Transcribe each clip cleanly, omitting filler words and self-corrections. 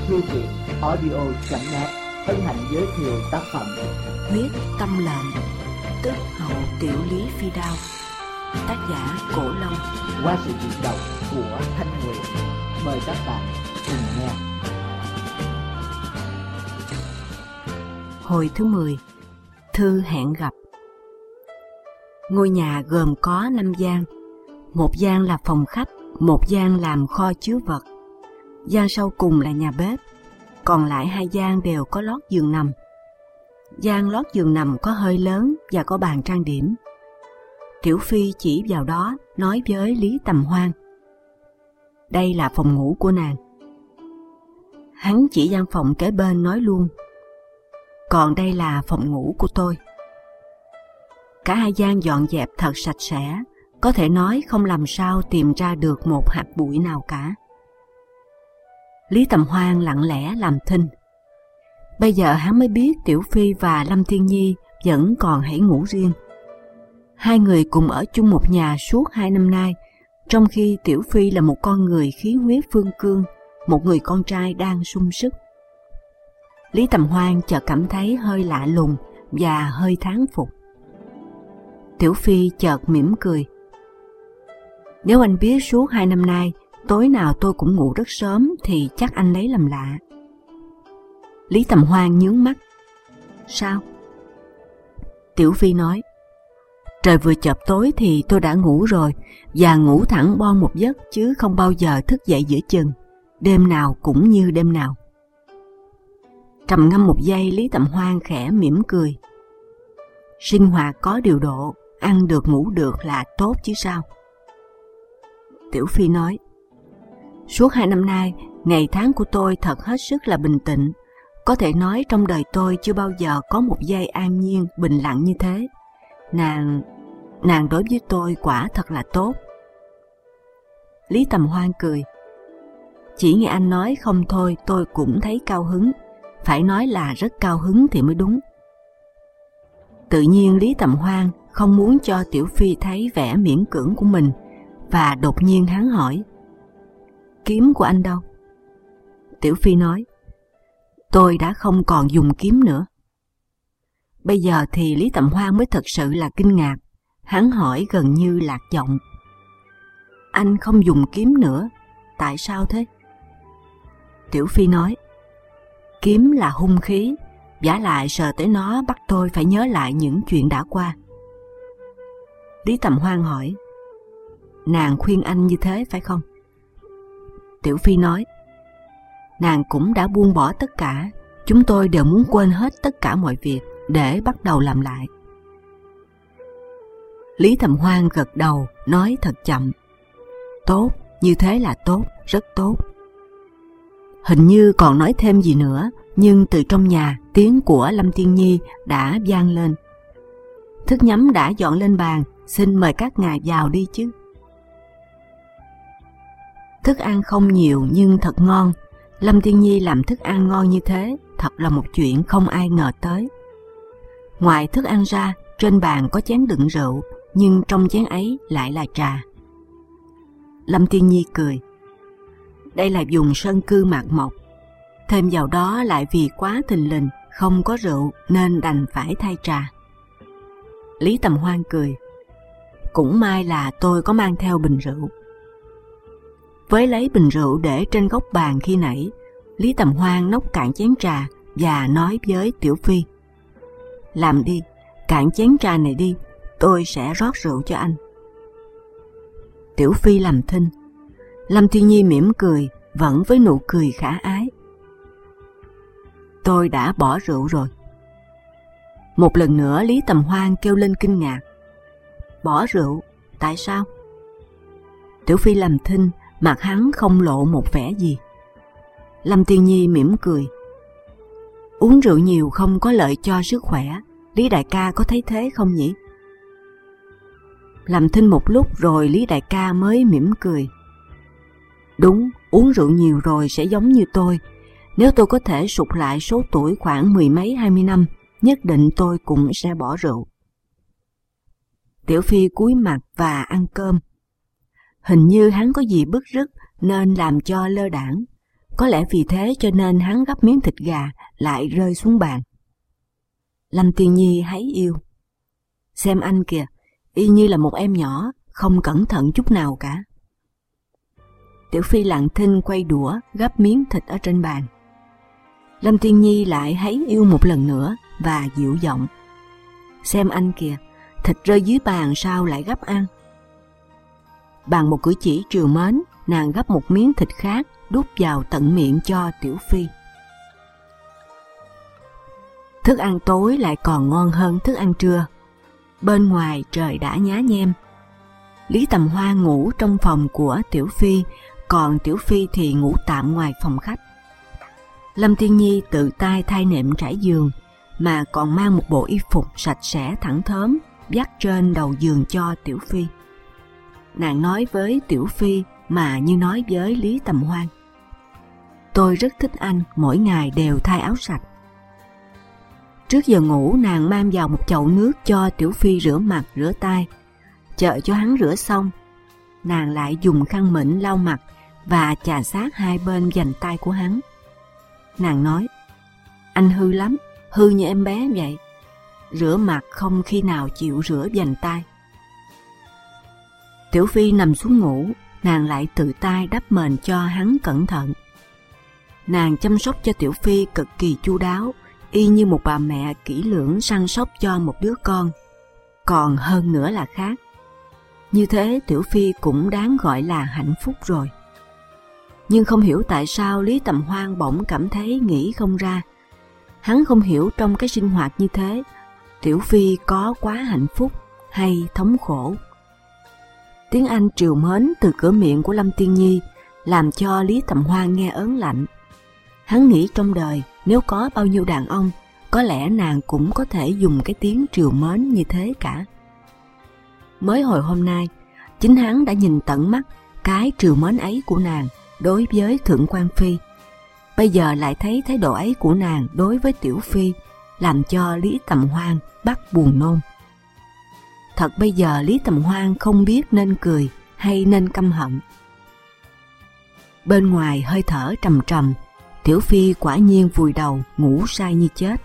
Thư viện audio.net hân hạnh giới thiệu tác phẩm Huyết Tâm Lệnh, tức Hậu Tiểu Lý Phi Đao, tác giả Cổ Long, qua sự diễn đọc của Thanh Nguyệt. Mời các bạn cùng nghe. Hồi thứ 10. Thư hẹn gặp. Ngôi nhà gồm có 5 gian. Một gian là phòng khách, một gian làm kho chứa vật, gian sau cùng là nhà bếp, còn lại 2 gian đều có lót giường nằm. Gian lót giường nằm có hơi lớn và có bàn trang điểm. Tiểu Phi chỉ vào đó nói với Lý Tầm Hoan: đây là phòng ngủ của nàng. Hắn chỉ gian phòng kế bên nói luôn: còn đây là phòng ngủ của tôi. Cả 2 gian dọn dẹp thật sạch sẽ, có thể nói không làm sao tìm ra được một hạt bụi nào cả. Lý Tầm Hoan lặng lẽ làm thinh. Bây giờ hắn mới biết Tiểu Phi và Lâm Tiên Nhi vẫn còn hãy ngủ riêng. 2 người cùng ở chung một nhà suốt 2 năm nay, trong khi Tiểu Phi là một con người khí huyết phương cương, một người con trai đang sung sức. Lý Tầm Hoan chợt cảm thấy hơi lạ lùng và hơi thán phục. Tiểu Phi chợt mỉm cười: nếu anh biết suốt 2 năm nay tối nào tôi cũng ngủ rất sớm thì chắc anh lấy làm lạ. Lý Tầm Hoan nhướng mắt: sao? Tiểu Phi nói: trời vừa chợp tối thì tôi đã ngủ rồi, và ngủ thẳng bon một giấc chứ không bao giờ thức dậy giữa chừng, đêm nào cũng như đêm nào. Trầm ngâm một giây, Lý Tầm Hoan khẽ mỉm cười: sinh hoạt có điều độ, ăn được ngủ được là tốt chứ sao. Tiểu Phi nói: suốt 2 năm nay, ngày tháng của tôi thật hết sức là bình tĩnh. Có thể nói trong đời tôi chưa bao giờ có một giây an nhiên, bình lặng như thế. Nàng đối với tôi quả thật là tốt. Lý Tầm Hoan cười: chỉ nghe anh nói không thôi tôi cũng thấy cao hứng. Phải nói là rất cao hứng thì mới đúng. Tự nhiên Lý Tầm Hoan không muốn cho Tiểu Phi thấy vẻ miễn cưỡng của mình, và đột nhiên hắn hỏi: kiếm của anh đâu? Tiểu Phi nói: tôi đã không còn dùng kiếm nữa. Bây giờ thì Lý Tầm Hoan mới thật sự là kinh ngạc. Hắn hỏi gần như lạc giọng: anh không dùng kiếm nữa, tại sao thế? Tiểu Phi nói: kiếm là hung khí, vả lại sờ tới nó bắt tôi phải nhớ lại những chuyện đã qua. Lý Tầm Hoan hỏi: nàng khuyên anh như thế phải không? Tiểu Phi nói: nàng cũng đã buông bỏ tất cả, chúng tôi đều muốn quên hết tất cả mọi việc để bắt đầu làm lại. Lý Tầm Hoan gật đầu nói thật chậm: tốt, như thế là tốt, rất tốt. Hình như còn nói thêm gì nữa, nhưng từ trong nhà tiếng của Lâm Tiên Nhi đã vang lên: thức nhắm đã dọn lên bàn, xin mời các ngài vào đi chứ. Thức ăn không nhiều nhưng thật ngon. Lâm Tiên Nhi làm thức ăn ngon như thế thật là một chuyện không ai ngờ tới. Ngoài thức ăn ra, trên bàn có chén đựng rượu, nhưng trong chén ấy lại là trà. Lâm Tiên Nhi cười: đây là vùng sơn cư mạc mộc, thêm vào đó lại vì quá thình lình không có rượu nên đành phải thay trà. Lý Tầm Hoan cười: cũng may là tôi có mang theo bình rượu. Với lấy bình rượu để trên góc bàn khi nãy, Lý Tầm Hoan nốc cạn chén trà và nói với Tiểu Phi: làm đi, cạn chén trà này đi, tôi sẽ rót rượu cho anh. Tiểu Phi làm thinh. Lâm Tiên Nhi mỉm cười, vẫn với nụ cười khả ái: tôi đã bỏ rượu rồi. Một lần nữa Lý Tầm Hoan kêu lên kinh ngạc: bỏ rượu? Tại sao? Tiểu Phi làm thinh, mặt hắn không lộ một vẻ gì. Lâm Tiên Nhi mỉm cười: uống rượu nhiều không có lợi cho sức khỏe, Lý đại ca có thấy thế không nhỉ? Làm thinh một lúc rồi Lý đại ca mới mỉm cười: đúng, uống rượu nhiều rồi sẽ giống như tôi. Nếu tôi có thể sụt lại số tuổi khoảng 10 mấy 20 năm, nhất định tôi cũng sẽ bỏ rượu. Tiểu Phi cúi mặt và ăn cơm. Hình như hắn có gì bứt rứt nên làm cho lơ đãng. Có lẽ vì thế cho nên hắn gắp miếng thịt gà lại rơi xuống bàn. Lâm Tiên Nhi háy yêu. Xem anh kìa, y như là một em nhỏ, không cẩn thận chút nào cả. Tiểu Phi lặng thinh quay đũa gắp miếng thịt ở trên bàn. Lâm Tiên Nhi lại háy yêu một lần nữa và dịu giọng. Xem anh kìa, thịt rơi dưới bàn sao lại gắp ăn? Bằng một cử chỉ trìu mến, nàng gắp một miếng thịt khác đút vào tận miệng cho Tiểu Phi. Thức ăn tối lại còn ngon hơn thức ăn trưa. Bên ngoài trời đã nhá nhem. Lý Tầm Hoan ngủ trong phòng của Tiểu Phi, còn Tiểu Phi thì ngủ tạm ngoài phòng khách. Lâm Tiên Nhi tự tay thay nệm trải giường, mà còn mang một bộ y phục sạch sẽ thẳng thớm vắt trên đầu giường cho Tiểu Phi. Nàng nói với Tiểu Phi mà như nói với Lý Tầm Hoan. Tôi rất thích anh mỗi ngày đều thay áo sạch. Trước giờ ngủ, nàng mang vào một chậu nước cho Tiểu Phi rửa mặt rửa tay. Chờ cho hắn rửa xong, nàng lại dùng khăn mịn lau mặt và chà sát hai bên vành tay của hắn. Nàng nói, anh hư lắm, hư như em bé vậy. Rửa mặt không khi nào chịu rửa vành tay. Tiểu Phi nằm xuống ngủ, nàng lại tự tay đắp mền cho hắn cẩn thận. Nàng chăm sóc cho Tiểu Phi cực kỳ chu đáo, y như một bà mẹ kỹ lưỡng săn sóc cho một đứa con. Còn hơn nữa là khác. Như thế Tiểu Phi cũng đáng gọi là hạnh phúc rồi. Nhưng không hiểu tại sao Lý Tầm Hoan bỗng cảm thấy nghĩ không ra. Hắn không hiểu trong cái sinh hoạt như thế, Tiểu Phi có quá hạnh phúc hay thống khổ. Tiếng Anh trìu mến từ cửa miệng của Lâm Tiên Nhi làm cho Lý Tầm Hoan nghe ớn lạnh. Hắn nghĩ trong đời nếu có bao nhiêu đàn ông, có lẽ nàng cũng có thể dùng cái tiếng trìu mến như thế cả. Mới hồi hôm nay, chính hắn đã nhìn tận mắt cái trìu mến ấy của nàng đối với Thượng Quan Phi. Bây giờ lại thấy thái độ ấy của nàng đối với Tiểu Phi, làm cho Lý Tầm Hoan bắt buồn nôn. Thật bây giờ Lý Tầm Hoan không biết nên cười hay nên căm hận. Bên ngoài hơi thở trầm trầm, Tiểu Phi quả nhiên vùi đầu ngủ say như chết.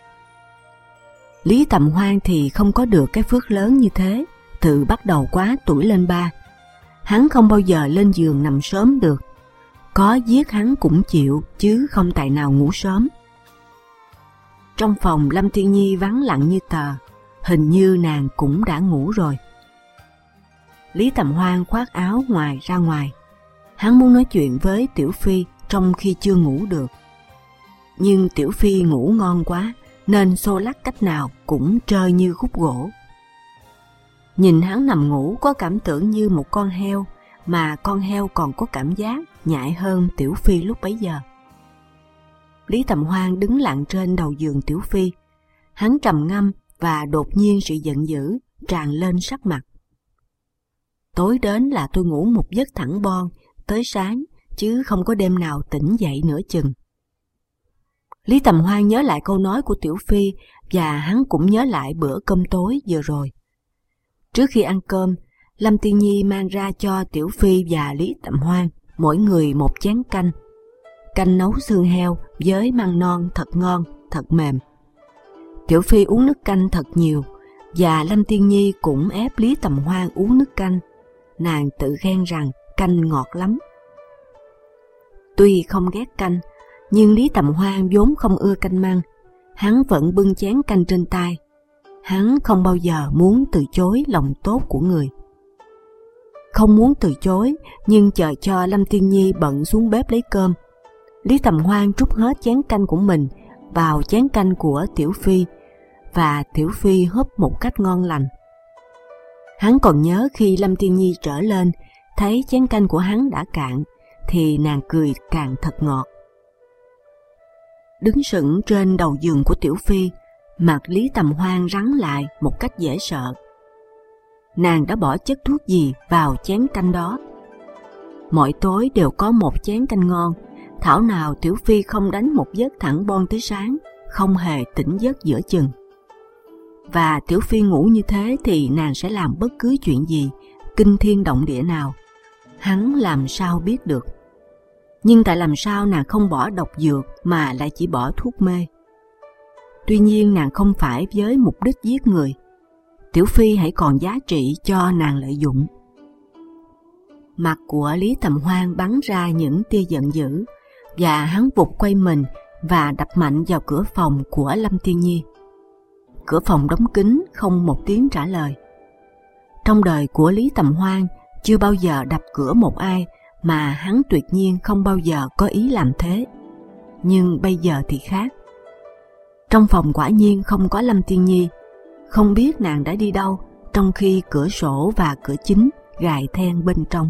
Lý Tầm Hoan thì không có được cái phước lớn như thế, từ bắt đầu quá tuổi lên 3. Hắn không bao giờ lên giường nằm sớm được. Có giết hắn cũng chịu, chứ không tài nào ngủ sớm. Trong phòng Lâm Tiên Nhi vắng lặng như tờ, hình như nàng cũng đã ngủ rồi. Lý Tầm Hoan khoác áo ngoài ra ngoài. Hắn muốn nói chuyện với Tiểu Phi trong khi chưa ngủ được. Nhưng Tiểu Phi ngủ ngon quá, nên xô lắc cách nào cũng trơ như khúc gỗ. Nhìn hắn nằm ngủ có cảm tưởng như một con heo, mà con heo còn có cảm giác nhạy hơn Tiểu Phi lúc bấy giờ. Lý Tầm Hoan đứng lặng trên đầu giường Tiểu Phi. Hắn trầm ngâm và đột nhiên sự giận dữ tràn lên sắc mặt. Tối đến là tôi ngủ một giấc thẳng bon tới sáng, chứ không có đêm nào tỉnh dậy nửa chừng. Lý Tầm Hoan nhớ lại câu nói của Tiểu Phi và hắn cũng nhớ lại bữa cơm tối vừa rồi. Trước khi ăn cơm, Lâm Tiên Nhi mang ra cho Tiểu Phi và Lý Tầm Hoan mỗi người một chén canh. Canh nấu xương heo với măng non thật ngon, thật mềm. Tiểu Phi uống nước canh thật nhiều, và Lâm Tiên Nhi cũng ép Lý Tầm Hoan uống nước canh. Nàng tự khen rằng canh ngọt lắm. Tuy không ghét canh, nhưng Lý Tầm Hoan vốn không ưa canh măng. Hắn vẫn bưng chén canh trên tay. Hắn không bao giờ muốn từ chối lòng tốt của người. Không muốn từ chối, nhưng chờ cho Lâm Tiên Nhi bận xuống bếp lấy cơm, Lý Tầm Hoan trút hết chén canh của mình vào chén canh của Tiểu Phi, và Tiểu Phi húp một cách ngon lành. Hắn còn nhớ khi Lâm Tiên Nhi trở lên, thấy chén canh của hắn đã cạn, thì nàng cười càng thật ngọt. Đứng sững trên đầu giường của Tiểu Phi, mặt Lý Tầm Hoan rắn lại một cách dễ sợ. Nàng đã bỏ chất thuốc gì vào chén canh đó? Mỗi tối đều có một chén canh ngon, thảo nào Tiểu Phi không đánh một giấc thẳng bon tới sáng, không hề tỉnh giấc giữa chừng. Và Tiểu Phi ngủ như thế thì nàng sẽ làm bất cứ chuyện gì, kinh thiên động địa nào. Hắn làm sao biết được? Nhưng tại làm sao nàng không bỏ độc dược mà lại chỉ bỏ thuốc mê? Tuy nhiên nàng không phải với mục đích giết người. Tiểu Phi hãy còn giá trị cho nàng lợi dụng. Mặt của Lý Tầm Hoan bắn ra những tia giận dữ, và hắn vụt quay mình và đập mạnh vào cửa phòng của Lâm Tiên Nhi. Cửa phòng đóng kín, không một tiếng trả lời. Trong đời của Lý Tầm Hoan chưa bao giờ đập cửa một ai, mà hắn tuyệt nhiên không bao giờ có ý làm thế. Nhưng bây giờ thì khác. Trong phòng quả nhiên không có Lâm Tiên Nhi, không biết nàng đã đi đâu, trong khi cửa sổ và cửa chính gài then bên trong.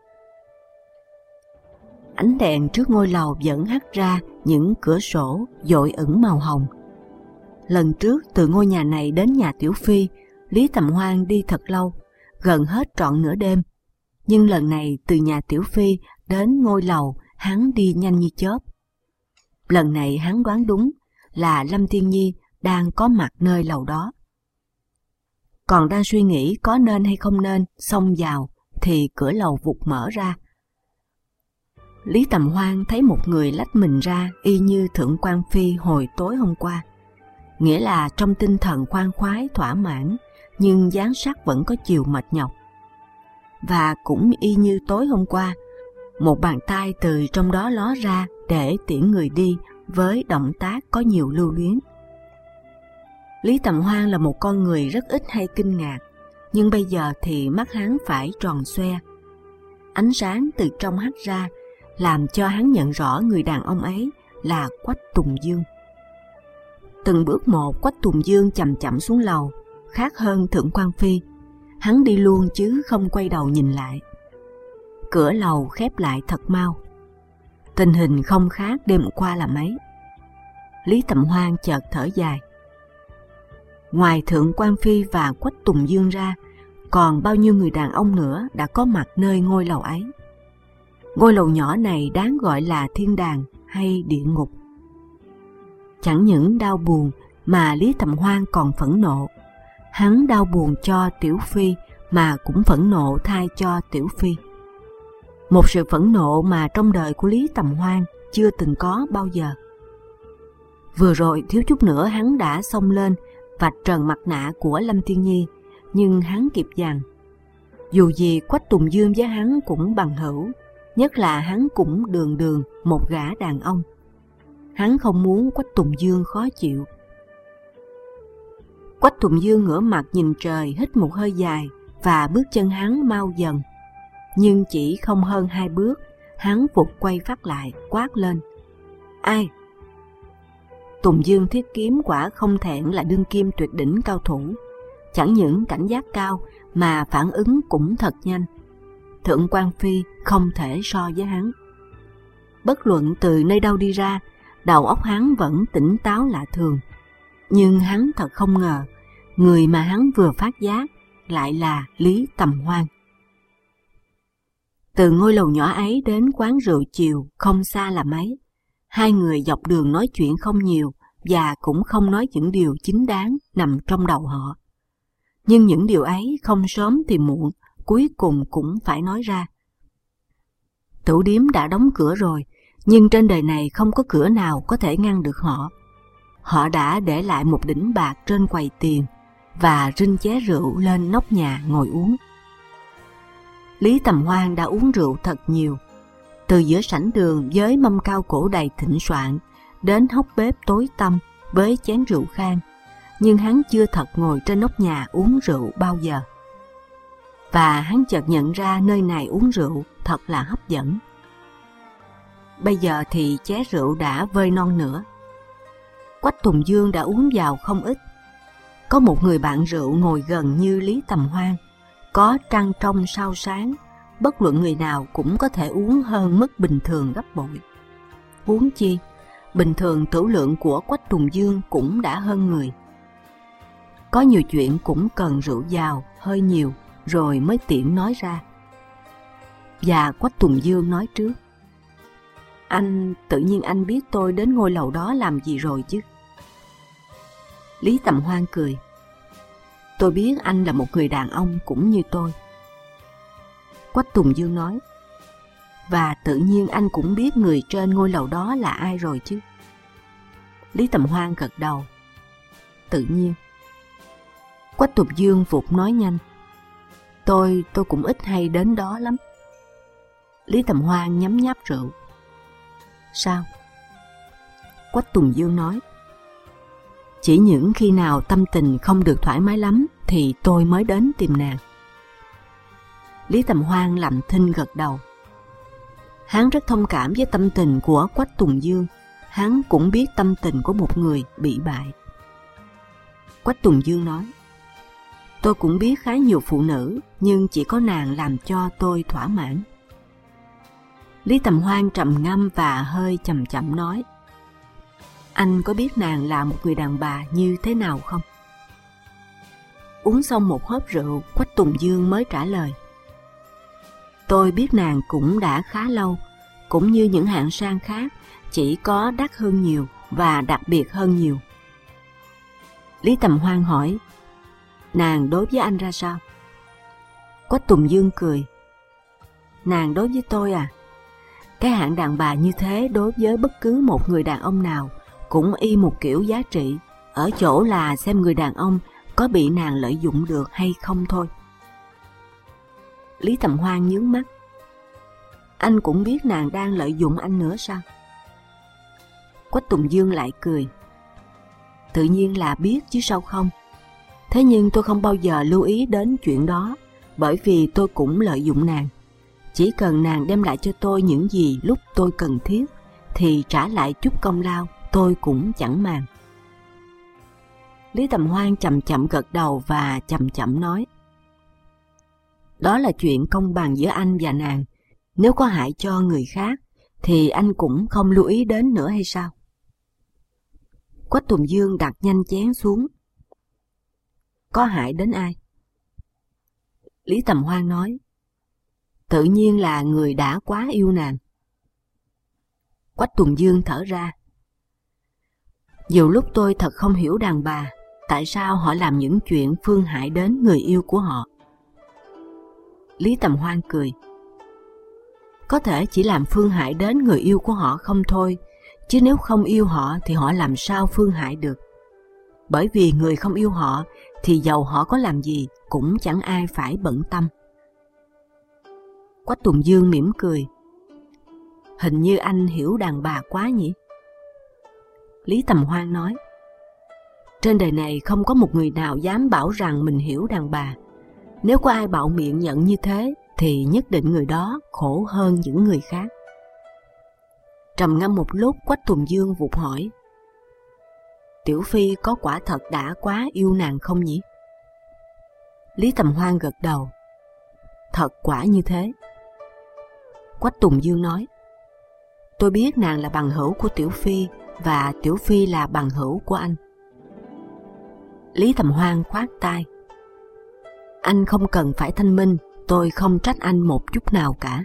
Ánh đèn trước ngôi lầu vẫn hắt ra những cửa sổ dội ửng màu hồng. Lần trước từ ngôi nhà này đến nhà Tiểu Phi, Lý Tầm Hoan đi thật lâu, gần hết trọn nửa đêm. Nhưng lần này từ nhà Tiểu Phi đến ngôi lầu, hắn đi nhanh như chớp. Lần này hắn đoán đúng là Lâm Tiên Nhi đang có mặt nơi lầu đó. Còn đang suy nghĩ có nên hay không nên xông vào, thì cửa lầu vụt mở ra. Lý Tầm Hoan thấy một người lách mình ra y như Thượng quan Phi hồi tối hôm qua. Nghĩa là trong tinh thần khoan khoái thỏa mãn, nhưng dáng sắc vẫn có chiều mệt nhọc. Và cũng y như tối hôm qua, một bàn tay từ trong đó ló ra để tiễn người đi với động tác có nhiều lưu luyến. Lý Tầm Hoan là một con người rất ít hay kinh ngạc, nhưng bây giờ thì mắt hắn phải tròn xoe. Ánh sáng từ trong hắt ra làm cho hắn nhận rõ người đàn ông ấy là Quách Tùng Dương. Từng bước một, Quách Tùng Dương chậm chậm xuống lầu, khác hơn Thượng quan Phi. Hắn đi luôn chứ không quay đầu nhìn lại. Cửa lầu khép lại thật mau. Tình hình không khác đêm qua là mấy. Lý Tầm Hoan chợt thở dài. Ngoài Thượng quan Phi và Quách Tùng Dương ra, còn bao nhiêu người đàn ông nữa đã có mặt nơi ngôi lầu ấy. Ngôi lầu nhỏ này đáng gọi là thiên đàng hay địa ngục. Chẳng những đau buồn mà Lý Tầm Hoan còn phẫn nộ. Hắn đau buồn cho Tiểu Phi mà cũng phẫn nộ thay cho Tiểu Phi. Một sự phẫn nộ mà trong đời của Lý Tầm Hoan chưa từng có bao giờ. Vừa rồi thiếu chút nữa hắn đã xông lên vạch trần mặt nạ của Lâm Tiên Nhi, nhưng hắn kịp dằn. Dù gì Quách Tùng Dương với hắn cũng bằng hữu, nhất là hắn cũng đường đường một gã đàn ông. Hắn không muốn Quách Tùng Dương khó chịu. Quách Tùng Dương ngửa mặt nhìn trời, hít một hơi dài và bước chân hắn mau dần. Nhưng chỉ không hơn 2 bước, hắn vụt quay phát lại, quát lên. Ai? Tùng Dương Thiết Kiếm quả không thẹn là đương kim tuyệt đỉnh cao thủ. Chẳng những cảnh giác cao mà phản ứng cũng thật nhanh. Thượng quan Phi không thể so với hắn. Bất luận từ nơi đâu đi ra, đầu óc hắn vẫn tỉnh táo lạ thường. Nhưng hắn thật không ngờ, người mà hắn vừa phát giác lại là Lý Tầm Hoan. Từ ngôi lầu nhỏ ấy đến quán rượu chiều không xa là mấy. Hai người dọc đường nói chuyện không nhiều và cũng không nói những điều chính đáng nằm trong đầu họ. Nhưng những điều ấy không sớm thì muộn, cuối cùng cũng phải nói ra. Tửu điếm đã đóng cửa rồi, nhưng trên đời này không có cửa nào có thể ngăn được họ. Họ đã để lại một đỉnh bạc trên quầy tiền và rinh ché rượu lên nóc nhà ngồi uống. Lý Tầm Hoan đã uống rượu thật nhiều, từ giữa sảnh đường với mâm cao cổ đầy thịnh soạn đến hốc bếp tối tăm với chén rượu khan, nhưng hắn chưa thật ngồi trên nóc nhà uống rượu bao giờ. Và hắn chợt nhận ra nơi này uống rượu thật là hấp dẫn. Bây giờ thì ché rượu đã vơi non nữa. Quách Tùng Dương đã uống vào không ít. Có một người bạn rượu ngồi gần như Lý Tầm Hoan, có trăng trong sao sáng, bất luận người nào cũng có thể uống hơn mức bình thường gấp bội. Huống chi, bình thường tửu lượng của Quách Tùng Dương cũng đã hơn người. Có nhiều chuyện cũng cần rượu vào hơi nhiều rồi mới tiện nói ra. Và Quách Tùng Dương nói trước. Anh, tự nhiên anh biết tôi đến ngôi lầu đó làm gì rồi chứ? Lý Tầm Hoan cười. Tôi biết anh là một người đàn ông cũng như tôi. Quách Tùng Dương nói. và tự nhiên anh cũng biết người trên ngôi lầu đó là ai rồi chứ? Lý Tầm Hoan gật đầu. Tự nhiên. Quách Tùng Dương vụt nói nhanh. Tôi cũng ít hay đến đó lắm. Lý Tầm Hoan nhấm nháp rượu. Sao? Quách Tùng Dương nói. Chỉ những khi nào tâm tình không được thoải mái lắm thì tôi mới đến tìm nàng. Lý Tầm Hoan lặng thinh gật đầu. Hắn rất thông cảm với tâm tình của Quách Tùng Dương. Hắn cũng biết tâm tình của một người bị bại. Quách Tùng Dương nói. Tôi cũng biết khá nhiều phụ nữ, nhưng chỉ có nàng làm cho tôi thỏa mãn. Lý Tầm Hoan trầm ngâm và hơi chậm chậm nói. Anh có biết nàng là một người đàn bà như thế nào không? Uống xong một hớp rượu, Quách Tùng Dương mới trả lời. Tôi biết nàng cũng đã khá lâu, cũng như những hạng sang khác, chỉ có đắt hơn nhiều và đặc biệt hơn nhiều. Lý Tầm Hoan hỏi. Nàng đối với anh ra sao? Quách Tùng Dương cười. Nàng đối với tôi à? Cái hạng đàn bà như thế đối với bất cứ một người đàn ông nào cũng y một kiểu giá trị, ở chỗ là xem người đàn ông có bị nàng lợi dụng được hay không thôi. Lý Tầm Hoan nhướng mắt. Anh cũng biết nàng đang lợi dụng anh nữa sao? Quách Tùng Dương lại cười. Tự nhiên là biết chứ sao không. Thế nhưng tôi không bao giờ lưu ý đến chuyện đó, bởi vì tôi cũng lợi dụng nàng. Chỉ cần nàng đem lại cho tôi những gì lúc tôi cần thiết, thì trả lại chút công lao tôi cũng chẳng màng. Lý Tầm Hoan chậm chậm gật đầu và chậm chậm nói. Đó là chuyện công bằng giữa anh và nàng. Nếu có hại cho người khác, thì anh cũng không lưu ý đến nữa hay sao? Quách Tùng Dương đặt nhanh chén xuống. Có hại đến ai? Lý Tầm Hoan nói. Tự nhiên là người đã quá yêu nàng. Quách Tùng Dương thở ra. Nhiều lúc tôi thật không hiểu đàn bà, tại sao họ làm những chuyện phương hại đến người yêu của họ. Lý Tầm Hoan cười. Có thể chỉ làm phương hại đến người yêu của họ không thôi, chứ nếu không yêu họ thì họ làm sao phương hại được. Bởi vì người không yêu họ thì dầu họ có làm gì cũng chẳng ai phải bận tâm. Quách Tùng Dương mỉm cười. Hình như anh hiểu đàn bà quá nhỉ? Lý Tầm Hoan nói. Trên đời này không có một người nào dám bảo rằng mình hiểu đàn bà. Nếu có ai bạo miệng nhận như thế thì nhất định người đó khổ hơn những người khác. Trầm ngâm một lúc, Quách Tùng Dương vụt hỏi. Tiểu Phi có quả thật đã quá yêu nàng không nhỉ? Lý Tầm Hoan gật đầu. Thật quả như thế. Quách Tùng Dương nói. Tôi biết nàng là bằng hữu của Tiểu Phi và Tiểu Phi là bằng hữu của anh. Lý Tầm Hoan khoát tay. Anh không cần phải thanh minh, tôi không trách anh một chút nào cả.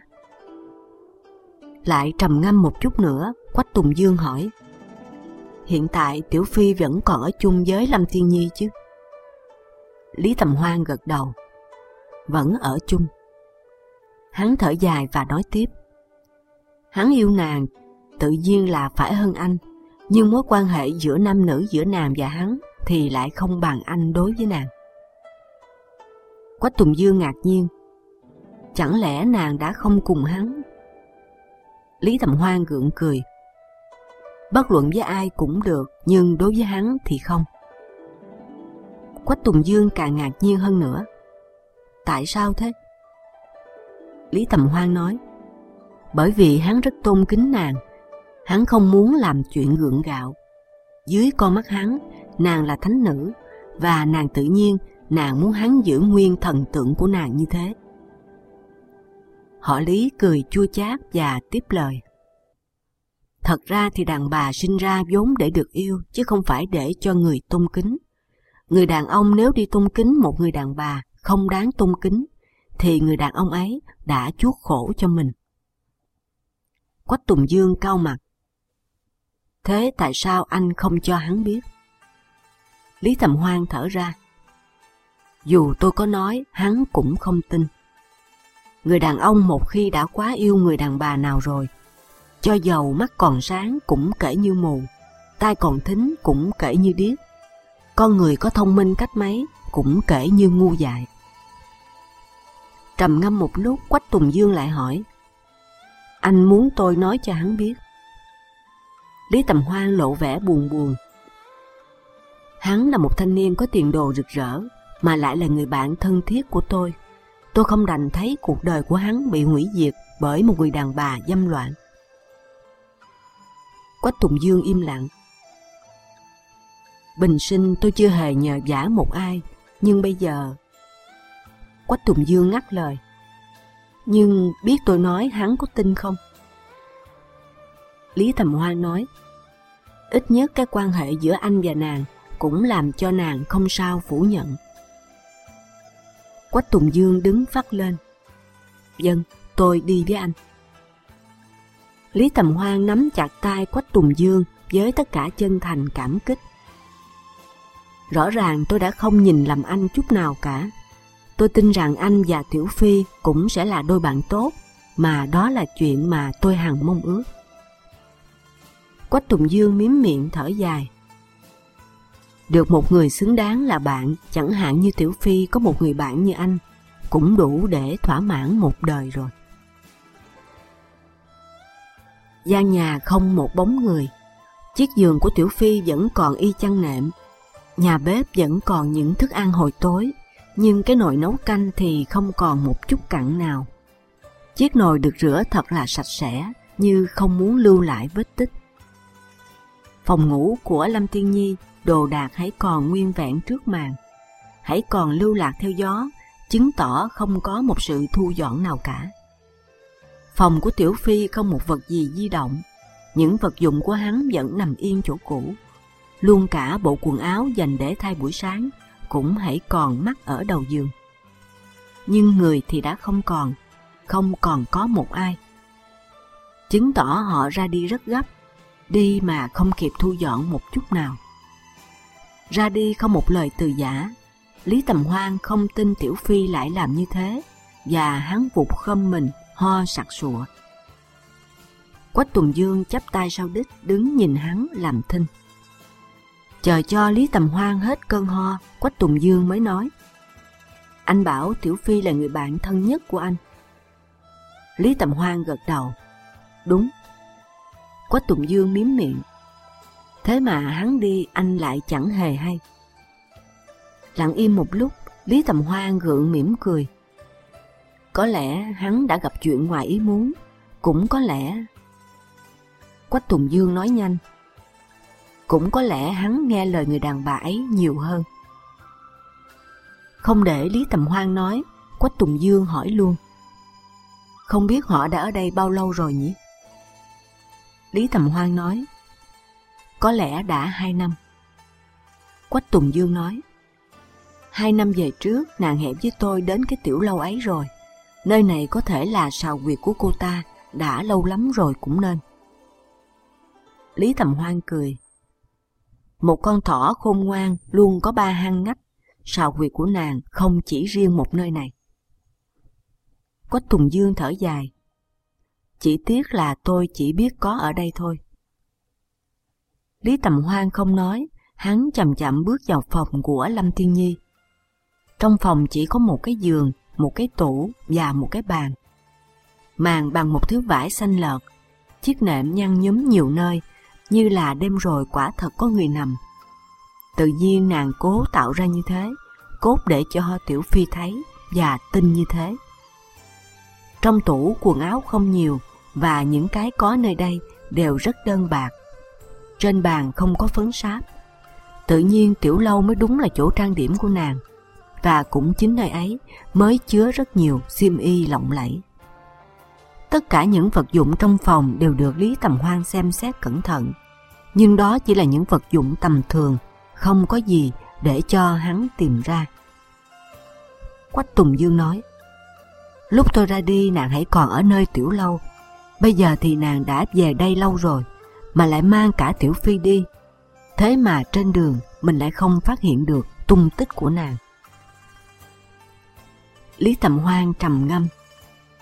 Lại trầm ngâm một chút nữa, Quách Tùng Dương hỏi. Hiện tại Tiểu Phi vẫn còn ở chung với Lâm Thiên Nhi chứ? Lý Tầm Hoan gật đầu. Vẫn ở chung. Hắn thở dài và nói tiếp. Hắn yêu nàng, tự nhiên là phải hơn anh, nhưng mối quan hệ giữa nam nữ, giữa nàng và hắn thì lại không bằng anh đối với nàng. Quách Tùng Dương ngạc nhiên. Chẳng lẽ nàng đã không cùng hắn? Lý Tầm Hoan gượng cười. Bất luận với ai cũng được, nhưng đối với hắn thì không. Quách Tùng Dương càng ngạc nhiên hơn nữa. Tại sao thế? Lý Tầm Hoan nói. Bởi vì hắn rất tôn kính nàng. Hắn không muốn làm chuyện gượng gạo. Dưới con mắt hắn, nàng là thánh nữ, và nàng tự nhiên nàng muốn hắn giữ nguyên thần tượng của nàng như thế. Họ Lý cười chua chát và tiếp lời. Thật ra thì đàn bà sinh ra vốn để được yêu, chứ không phải để cho người tôn kính. Người đàn ông nếu đi tôn kính một người đàn bà không đáng tôn kính, thì người đàn ông ấy đã chuốc khổ cho mình. Quách Tùng Dương cau mặt. Thế tại sao anh không cho hắn biết? Lý Tầm Hoan thở ra. Dù tôi có nói, hắn cũng không tin. Người đàn ông một khi đã quá yêu người đàn bà nào rồi, cho dầu mắt còn sáng cũng kể như mù, tai còn thính cũng kể như điếc, con người có thông minh cách mấy cũng kể như ngu dại. Trầm ngâm một lúc, Quách Tùng Dương lại hỏi: anh muốn tôi nói cho hắn biết? Lý Tầm Hoan lộ vẻ buồn buồn. Hắn là một thanh niên có tiền đồ rực rỡ, mà lại là người bạn thân thiết của tôi. Tôi không đành thấy cuộc đời của hắn bị hủy diệt bởi một người đàn bà dâm loạn. Quách Tùng Dương im lặng. Bình sinh tôi chưa hề nhờ vả một ai, nhưng bây giờ... Quách Tùng Dương ngắt lời: nhưng biết tôi nói hắn có tin không? Lý Tầm Hoan nói: ít nhất cái quan hệ giữa anh và nàng cũng làm cho nàng không sao phủ nhận. Quách Tùng Dương đứng phắt lên: vâng, tôi đi với anh. Lý Tầm Hoan nắm chặt tay Quách Tùng Dương với tất cả chân thành cảm kích. Rõ ràng tôi đã không nhìn lầm anh chút nào cả. Tôi tin rằng anh và Tiểu Phi cũng sẽ là đôi bạn tốt, mà đó là chuyện mà tôi hằng mong ước. Quách Tùng Dương mím miệng thở dài. Được một người xứng đáng là bạn, chẳng hạn như Tiểu Phi có một người bạn như anh, cũng đủ để thỏa mãn một đời rồi. Gian nhà không một bóng người. Chiếc giường của Tiểu Phi vẫn còn y chang nệm. Nhà bếp vẫn còn những thức ăn hồi tối, nhưng cái nồi nấu canh thì không còn một chút cặn nào. Chiếc nồi được rửa thật là sạch sẽ, như không muốn lưu lại vết tích. Phòng ngủ của Lâm Tiên Nhi, đồ đạc hãy còn nguyên vẹn trước màn, hãy còn lưu lạc theo gió, chứng tỏ không có một sự thu dọn nào cả. Phòng của Tiểu Phi không một vật gì di động, những vật dụng của hắn vẫn nằm yên chỗ cũ. Luôn cả bộ quần áo dành để thay buổi sáng cũng hãy còn mắc ở đầu giường. Nhưng người thì đã không còn có một ai. Chứng tỏ họ ra đi rất gấp, đi mà không kịp thu dọn một chút nào. Ra đi không một lời từ giã. Lý Tầm Hoan không tin Tiểu Phi lại làm như thế, và hắn vụt khom mình ho sặc sụa. Quách Tùng Dương chắp tay sau đít đứng nhìn hắn làm thinh. Chờ cho Lý Tầm Hoan hết cơn ho, Quách Tùng Dương mới nói: anh bảo Tiểu Phi là người bạn thân nhất của anh. Lý Tầm Hoan gật đầu: đúng. Quách Tùng Dương mím miệng: thế mà hắn đi anh lại chẳng hề hay. Lặng im một lúc, Lý Tầm Hoan gượng mỉm cười: có lẽ hắn đã gặp chuyện ngoài ý muốn, cũng có lẽ... Quách Tùng Dương nói nhanh: cũng có lẽ hắn nghe lời người đàn bà ấy nhiều hơn. Không để Lý Tầm Hoan nói, Quách Tùng Dương hỏi luôn: không biết họ đã ở đây bao lâu rồi nhỉ? Lý Tầm Hoan nói: có lẽ đã 2 năm. Quách Tùng Dương nói: 2 năm về trước nàng hẹn với tôi đến cái tiểu lâu ấy rồi. Nơi này có thể là sào huyệt của cô ta, đã lâu lắm rồi cũng nên. Lý Tầm Hoan cười: một con thỏ khôn ngoan luôn có 3 hang ngách, sào huyệt của nàng không chỉ riêng một nơi này. Quách Tùng Dương thở dài: chỉ tiếc là tôi chỉ biết có ở đây thôi. Lý Tầm Hoan không nói, hắn chậm chậm bước vào phòng của Lâm Tiên Nhi. Trong phòng chỉ có một cái giường, một cái tủ và một cái bàn. Màn bằng một thứ vải xanh lợt, chiếc nệm nhăn nhúm nhiều nơi, như là đêm rồi quả thật có người nằm. Tự nhiên nàng cố tạo ra như thế, cốt để cho Tiểu Phi thấy và tin như thế. Trong tủ quần áo không nhiều, và những cái có nơi đây đều rất đơn bạc. Trên bàn không có phấn sáp. Tự nhiên tiểu lâu mới đúng là chỗ trang điểm của nàng, và cũng chính nơi ấy mới chứa rất nhiều xiêm y lộng lẫy. Tất cả những vật dụng trong phòng đều được Lý Tầm Hoan xem xét cẩn thận, nhưng đó chỉ là những vật dụng tầm thường, không có gì để cho hắn tìm ra. Quách Tùng Dương nói: lúc tôi ra đi nàng hãy còn ở nơi tiểu lâu, bây giờ thì nàng đã về đây lâu rồi, mà lại mang cả Tiểu Phi đi. Thế mà trên đường mình lại không phát hiện được tung tích của nàng. Lý Tầm Hoan trầm ngâm: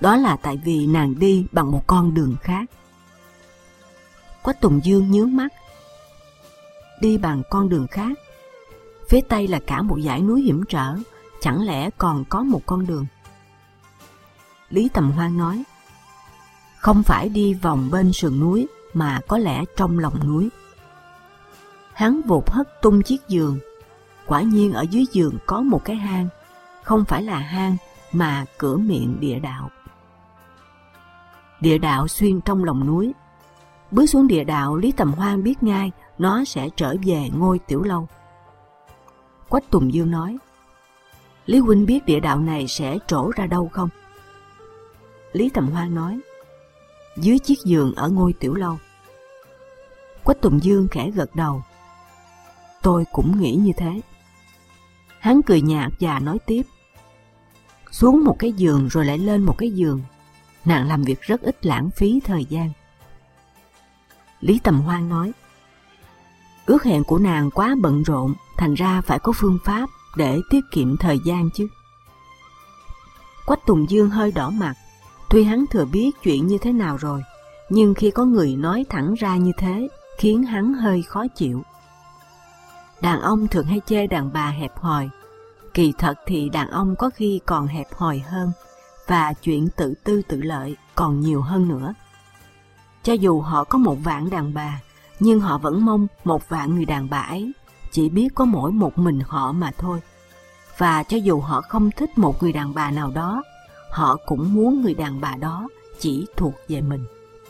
Đó là tại vì nàng đi bằng một con đường khác. Quách Tùng Dương nhướng mắt. Đi bằng con đường khác? Phía Tây là cả một dãy núi hiểm trở, chẳng lẽ còn có một con đường? Lý Tầm Hoan nói, không phải đi vòng bên sườn núi, mà có lẽ trong lòng núi. Hắn vụt hất tung chiếc giường. Quả nhiên ở dưới giường có một cái hang, không phải là hang mà cửa miệng địa đạo. Địa đạo xuyên trong lòng núi. Bước xuống địa đạo, Lý Tầm Hoan biết ngay nó sẽ trở về ngôi tiểu lâu. Quách Tùng Dương nói, Lý huynh biết địa đạo này sẽ trổ ra đâu không? Lý Tầm Hoan nói, dưới chiếc giường ở ngôi tiểu lâu. Quách Tùng Dương khẽ gật đầu. Tôi cũng nghĩ như thế. Hắn cười nhạt và nói tiếp, xuống một cái giường rồi lại lên một cái giường, nàng làm việc rất ít lãng phí thời gian. Lý Tầm Hoan nói, ước hẹn của nàng quá bận rộn, thành ra phải có phương pháp để tiết kiệm thời gian chứ. Quách Tùng Dương hơi đỏ mặt. Tuy hắn thừa biết chuyện như thế nào rồi, nhưng khi có người nói thẳng ra như thế, khiến hắn hơi khó chịu. Đàn ông thường hay chê đàn bà hẹp hòi. Kỳ thật thì đàn ông có khi còn hẹp hòi hơn, và chuyện tự tư tự lợi còn nhiều hơn nữa. Cho dù họ có 1.000.000 đàn bà, nhưng họ vẫn mong 1.000.000 người đàn bà ấy chỉ biết có mỗi một mình họ mà thôi. Và cho dù họ không thích một người đàn bà nào đó, họ cũng muốn người đàn bà đó chỉ thuộc về mình.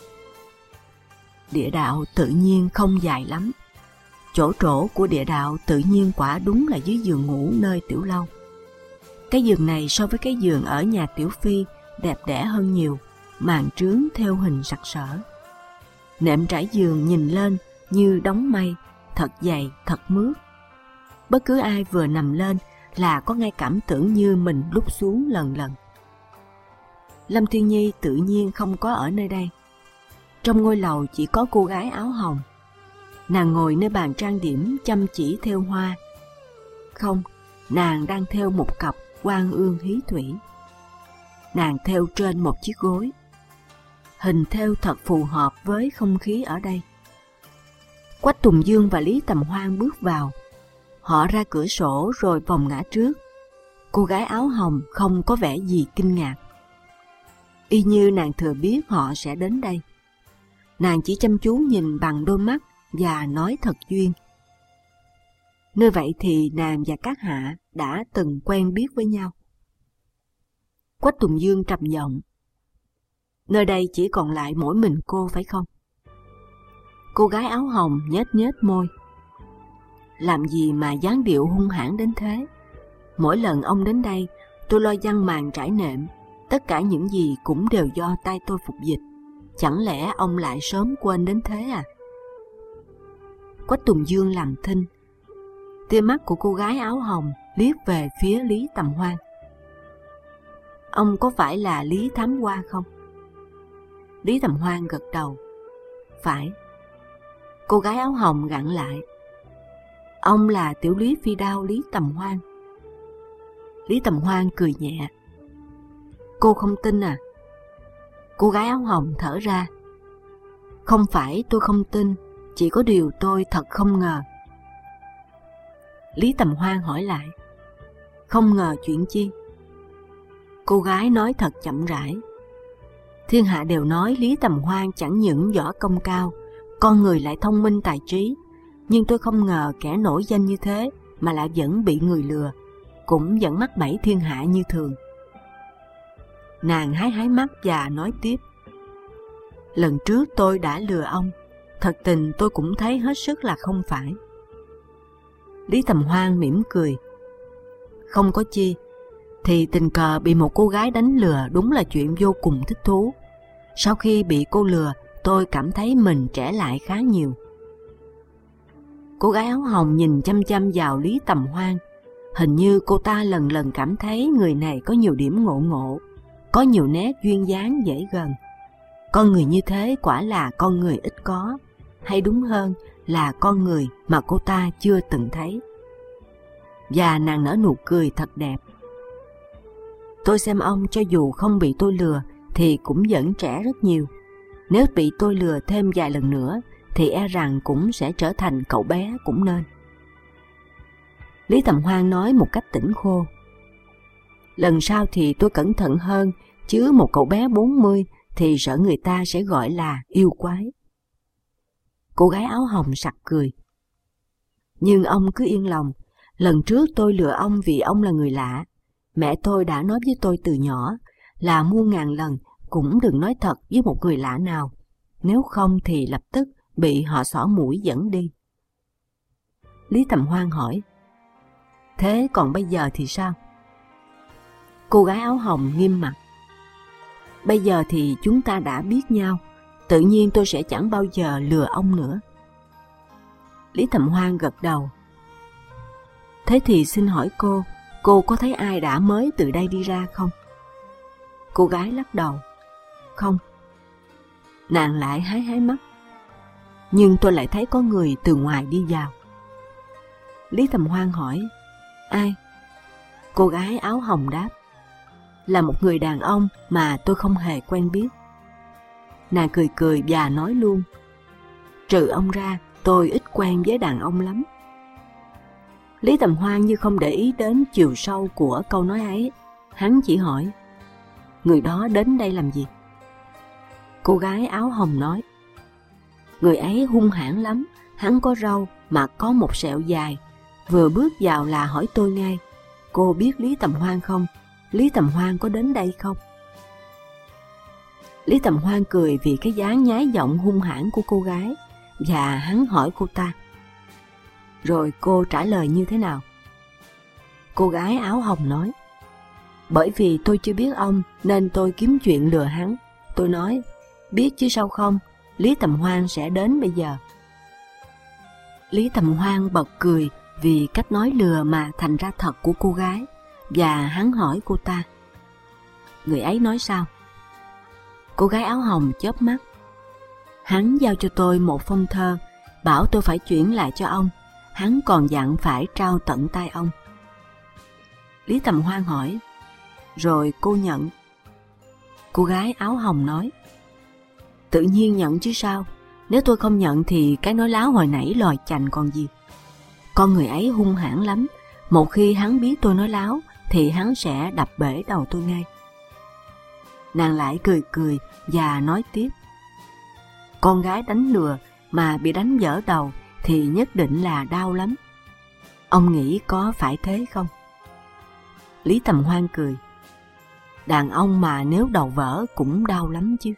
Địa đạo tự nhiên không dài lắm. Chỗ trổ của địa đạo tự nhiên quả đúng là dưới giường ngủ nơi tiểu lâu. Cái giường này so với cái giường ở nhà Tiểu Phi đẹp đẽ hơn nhiều, màn trướng theo hình sặc sỡ. Nệm trải giường nhìn lên như đống mây, thật dày, thật mướt. Bất cứ ai vừa nằm lên là có ngay cảm tưởng như mình lúc xuống lần lần. Lâm Thiên Nhi tự nhiên không có ở nơi đây. Trong ngôi lầu chỉ có cô gái áo hồng. Nàng ngồi nơi bàn trang điểm chăm chỉ thêu hoa. Không, nàng đang thêu một cặp Quan Ương Hí Thủy. Nàng thêu trên một chiếc gối. Hình thêu thật phù hợp với không khí ở đây. Quách Tùng Dương và Lý Tầm Hoan bước vào. Họ ra cửa sổ rồi vòng ngã trước. Cô gái áo hồng không có vẻ gì kinh ngạc. Y như nàng thừa biết họ sẽ đến đây. Nàng chỉ chăm chú nhìn bằng đôi mắt và nói thật duyên. Nơi vậy thì nàng và các hạ đã từng quen biết với nhau. Quách Tùng Dương trầm giọng, nơi đây chỉ còn lại mỗi mình cô phải không? Cô gái áo hồng nhếch nhếch môi. Làm gì mà dáng điệu hung hãn đến thế? Mỗi lần ông đến đây, tôi lo giăng màn trải nệm. Tất cả những gì cũng đều do tay tôi phục dịch. Chẳng lẽ ông lại sớm quên đến thế à? Quách Tùng Dương làm thinh. Tia mắt của cô gái áo hồng liếc về phía Lý Tầm Hoan. Ông có phải là Lý Thám Hoa không? Lý Tầm Hoan gật đầu. Phải. Cô gái áo hồng gặn lại. Ông là tiểu lý phi đao Lý Tầm Hoan. Lý Tầm Hoan cười nhẹ. Cô không tin à? Cô gái áo hồng thở ra. Không phải tôi không tin, chỉ có điều tôi thật không ngờ. Lý Tầm Hoan hỏi lại. Không ngờ chuyện chi? Cô gái nói thật chậm rãi. Thiên hạ đều nói Lý Tầm Hoan chẳng những võ công cao, con người lại thông minh tài trí, nhưng tôi không ngờ kẻ nổi danh như thế mà lại vẫn bị người lừa, cũng vẫn mắc bẫy thiên hạ như thường. Nàng hái hái mắt và nói tiếp. Lần trước tôi đã lừa ông, thật tình tôi cũng thấy hết sức là không phải. Lý Tầm Hoan mỉm cười. Không có chi, thì tình cờ bị một cô gái đánh lừa đúng là chuyện vô cùng thích thú. Sau khi bị cô lừa, tôi cảm thấy mình trẻ lại khá nhiều. Cô gái áo hồng nhìn chăm chăm vào Lý Tầm Hoan. Hình như cô ta lần lần cảm thấy người này có nhiều điểm ngộ ngộ, có nhiều nét duyên dáng dễ gần. Con người như thế quả là con người ít có, hay đúng hơn là con người mà cô ta chưa từng thấy. Và nàng nở nụ cười thật đẹp. Tôi xem ông cho dù không bị tôi lừa thì cũng vẫn trẻ rất nhiều. Nếu bị tôi lừa thêm vài lần nữa thì e rằng cũng sẽ trở thành cậu bé cũng nên. Lý Tầm Hoan nói một cách tỉnh khô. Lần sau thì tôi cẩn thận hơn, chứ một cậu bé 40 thì sợ người ta sẽ gọi là yêu quái. Cô gái áo hồng sặc cười. Nhưng ông cứ yên lòng, lần trước tôi lừa ông vì ông là người lạ. Mẹ tôi đã nói với tôi từ nhỏ là muôn ngàn lần cũng đừng nói thật với một người lạ nào, nếu không thì lập tức bị họ xỏ mũi dẫn đi. Lý Tầm Hoan hỏi, thế còn bây giờ thì sao? Cô gái áo hồng nghiêm mặt. Bây giờ thì chúng ta đã biết nhau, tự nhiên tôi sẽ chẳng bao giờ lừa ông nữa. Lý Tầm Hoan gật đầu. Thế thì xin hỏi cô có thấy ai đã mới từ đây đi ra không? Cô gái lắc đầu. Không. Nàng lại hái mắt. Nhưng tôi lại thấy có người từ ngoài đi vào. Lý Tầm Hoan hỏi, ai? Cô gái áo hồng đáp, là một người đàn ông mà tôi không hề quen biết. Nàng cười cười và nói luôn, trừ ông ra, tôi ít quen với đàn ông lắm. Lý Tầm Hoan như không để ý đến chiều sâu của câu nói ấy, hắn chỉ hỏi, người đó đến đây làm gì? Cô gái áo hồng nói, người ấy hung hãn lắm, hắn có râu mà có một sẹo dài, vừa bước vào là hỏi tôi ngay, cô biết Lý Tầm Hoan không? Lý Tầm Hoan có đến đây không? Lý Tầm Hoan cười vì cái dáng nhái giọng hung hãn của cô gái, và hắn hỏi cô ta, rồi cô trả lời như thế nào? Cô gái áo hồng nói, bởi vì tôi chưa biết ông nên tôi kiếm chuyện lừa hắn. Tôi nói, biết chứ sao không, Lý Tầm Hoan sẽ đến bây giờ. Lý Tầm Hoan bật cười vì cách nói lừa mà thành ra thật của cô gái, và hắn hỏi cô ta, người ấy nói sao? Cô gái áo hồng chớp mắt. Hắn giao cho tôi một phong thơ, bảo tôi phải chuyển lại cho ông. Hắn còn dặn phải trao tận tay ông. Lý Tầm Hoan hỏi, rồi cô nhận? Cô gái áo hồng nói, tự nhiên nhận chứ sao, nếu tôi không nhận thì cái nói láo hồi nãy lòi chành còn gì. Con người ấy hung hãn lắm, một khi hắn biết tôi nói láo thì hắn sẽ đập bể đầu tôi ngay. Nàng lại cười cười và nói tiếp, con gái đánh lừa mà bị đánh vỡ đầu thì nhất định là đau lắm. Ông nghĩ có phải thế không? Lý Tầm Hoan cười, đàn ông mà nếu đầu vỡ cũng đau lắm chứ.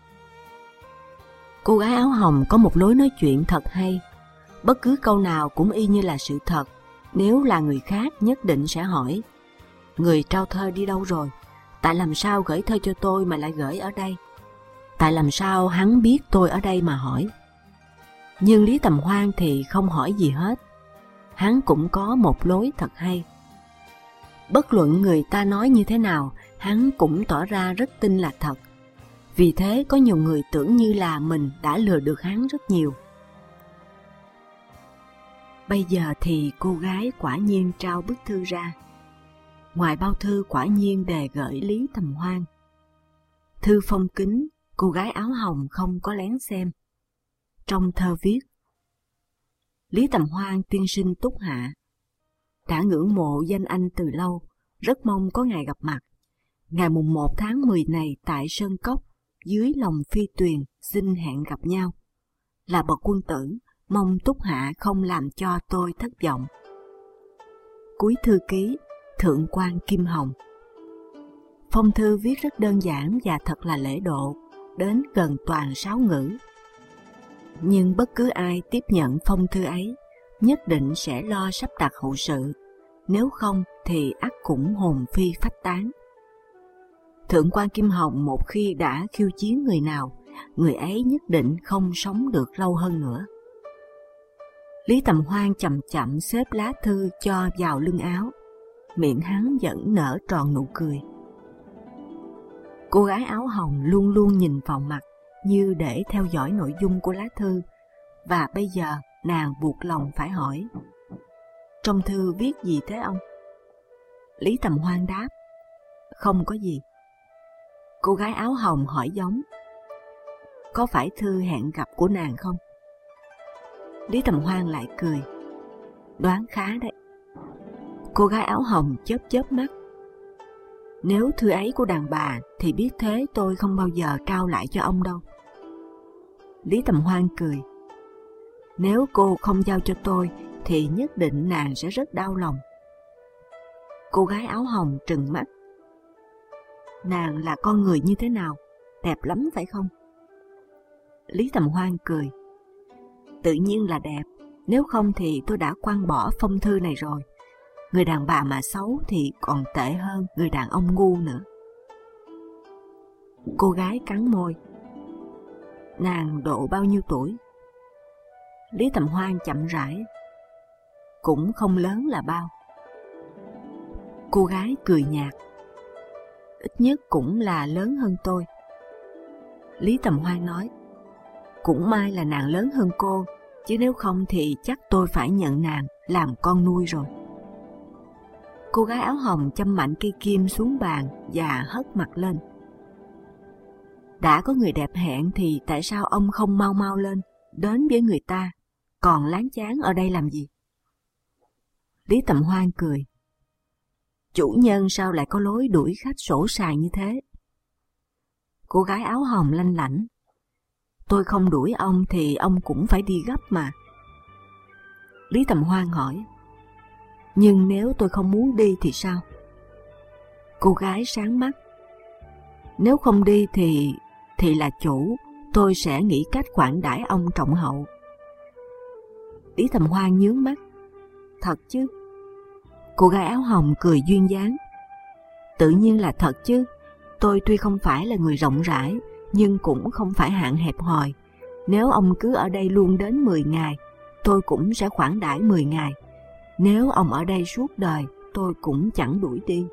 Cô gái áo hồng có một lối nói chuyện thật hay, bất cứ câu nào cũng y như là sự thật. Nếu là người khác nhất định sẽ hỏi, người trao thơ đi đâu rồi? Tại làm sao gửi thơ cho tôi mà lại gửi ở đây? Tại làm sao hắn biết tôi ở đây mà hỏi? Nhưng Lý Tầm Hoan thì không hỏi gì hết. Hắn cũng có một lối thật hay. Bất luận người ta nói như thế nào, hắn cũng tỏ ra rất tin là thật. Vì thế có nhiều người tưởng như là mình đã lừa được hắn rất nhiều. Bây giờ thì cô gái quả nhiên trao bức thư ra. Ngoài bao thư quả nhiên đề gửi Lý Tầm Hoan. Thư phong kín, cô gái áo hồng không có lén xem. Trong thơ viết, Lý Tầm Hoan tiên sinh túc hạ, đã ngưỡng mộ danh anh từ lâu, rất mong có ngày gặp mặt. Ngày mùng 1 tháng 10 này tại Sơn Cốc, dưới lòng phi tuyền xin hẹn gặp nhau. Là bậc quân tử, mong túc hạ không làm cho tôi thất vọng. Cuối thư ký, Thượng quan Kim Hồng. Phong thư viết rất đơn giản và thật là lễ độ, đến gần toàn 6 ngữ. Nhưng bất cứ ai tiếp nhận phong thư ấy, nhất định sẽ lo sắp đặt hậu sự, nếu không thì ắt cũng hồn phi phách tán. Thượng quan Kim Hồng một khi đã khiêu chiến người nào, người ấy nhất định không sống được lâu hơn nữa. Lý Tầm Hoan chậm chậm xếp lá thư cho vào lưng áo, miệng hắn vẫn nở tròn nụ cười. Cô gái áo hồng luôn luôn nhìn vào mặt như để theo dõi nội dung của lá thư, và bây giờ nàng buộc lòng phải hỏi, trong thư viết gì thế ông? Lý Tầm Hoan đáp, không có gì. Cô gái áo hồng hỏi giống: có phải thư hẹn gặp của nàng không? Lý Tầm Hoan lại cười: đoán khá đấy. Cô gái áo hồng chớp chớp mắt: nếu thư ấy của đàn bà thì biết thế tôi không bao giờ trao lại cho ông đâu. Lý Tầm Hoan cười: nếu cô không giao cho tôi thì nhất định nàng sẽ rất đau lòng. Cô gái áo hồng trừng mắt: nàng là con người như thế nào? Đẹp lắm phải không? Lý Tầm Hoan cười: tự nhiên là đẹp, nếu không thì tôi đã quăng bỏ phong thư này rồi. Người đàn bà mà xấu thì còn tệ hơn người đàn ông ngu nữa. Cô gái cắn môi: nàng độ bao nhiêu tuổi? Lý Tầm Hoan chậm rãi: cũng không lớn là bao. Cô gái cười nhạt: ít nhất cũng là lớn hơn tôi. Lý Tầm Hoan nói: cũng may là nàng lớn hơn cô, chứ nếu không thì chắc tôi phải nhận nàng làm con nuôi rồi. Cô gái áo hồng châm mạnh cây kim xuống bàn và hất mặt lên: đã có người đẹp hẹn thì tại sao ông không mau mau lên đến với người ta, còn láng cháng ở đây làm gì? Lý Tầm Hoan cười: chủ nhân sao lại có lối đuổi khách sổ sàng như thế? Cô gái áo hồng lanh lảnh: tôi không đuổi ông thì ông cũng phải đi gấp mà. Lý Tầm Hoan hỏi: nhưng nếu tôi không muốn đi thì sao? Cô gái sáng mắt: nếu không đi thì là chủ, tôi sẽ nghĩ cách khoản đãi ông trọng hậu. Lý Tầm Hoan nhướng mắt: thật chứ? Cô gái áo hồng cười duyên dáng: tự nhiên là thật chứ. Tôi tuy không phải là người rộng rãi, nhưng cũng không phải hạng hẹp hòi. Nếu ông cứ ở đây luôn đến 10 ngày, tôi cũng sẽ khoản đãi 10 ngày. Nếu ông ở đây suốt đời, tôi cũng chẳng đuổi đi.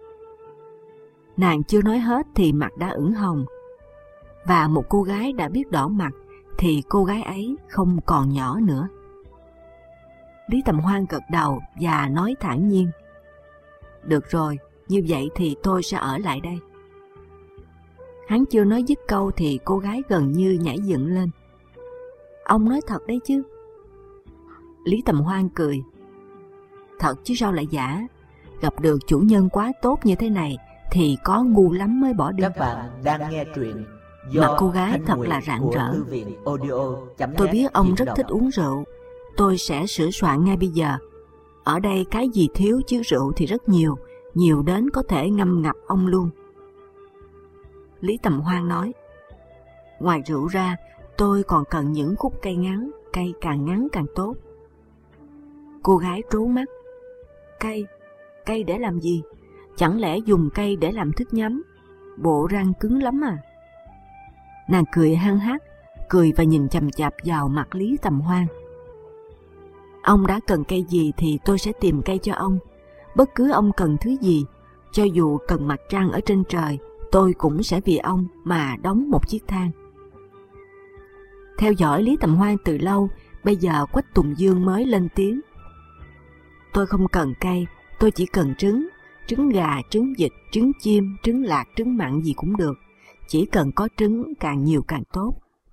Nàng chưa nói hết thì mặt đã ửng hồng. Và một cô gái đã biết đỏ mặt thì cô gái ấy không còn nhỏ nữa. Lý Tầm Hoan gật đầu và nói thản nhiên: được rồi, như vậy thì tôi sẽ ở lại đây. Hắn chưa nói dứt câu thì cô gái gần như nhảy dựng lên: ông nói thật đấy chứ? Lý Tầm Hoan cười: thật chứ sao lại giả. Gặp được chủ nhân quá tốt như thế này thì có ngu lắm mới bỏ đi. Các bạn đang nghe truyện Mà cô gái thật là rạng rỡ: tôi biết ông rất thích uống rượu, tôi sẽ sửa soạn ngay bây giờ. Ở đây cái gì thiếu chứ rượu thì rất nhiều, nhiều đến có thể ngâm ngập ông luôn. Lý Tầm Hoan nói: ngoài rượu ra, tôi còn cần những khúc cây ngắn, cây càng ngắn càng tốt. Cô gái trố mắt: cây để làm gì? Chẳng lẽ dùng cây để làm thức nhắm? Bộ răng cứng lắm à? Nàng cười hăng hắc, cười và nhìn chằm chằm vào mặt Lý Tầm Hoan. Ông đã cần cây gì thì tôi sẽ tìm cây cho ông. Bất cứ ông cần thứ gì, cho dù cần mặt trăng ở trên trời, tôi cũng sẽ vì ông mà đóng một chiếc thang. Theo dõi Lý Tầm Hoan từ lâu, bây giờ Quách Tùng Dương mới lên tiếng: tôi không cần cây, tôi chỉ cần trứng. Trứng gà, trứng vịt, trứng chim, trứng lạc, trứng mặn gì cũng được. Chỉ cần có trứng càng nhiều càng tốt.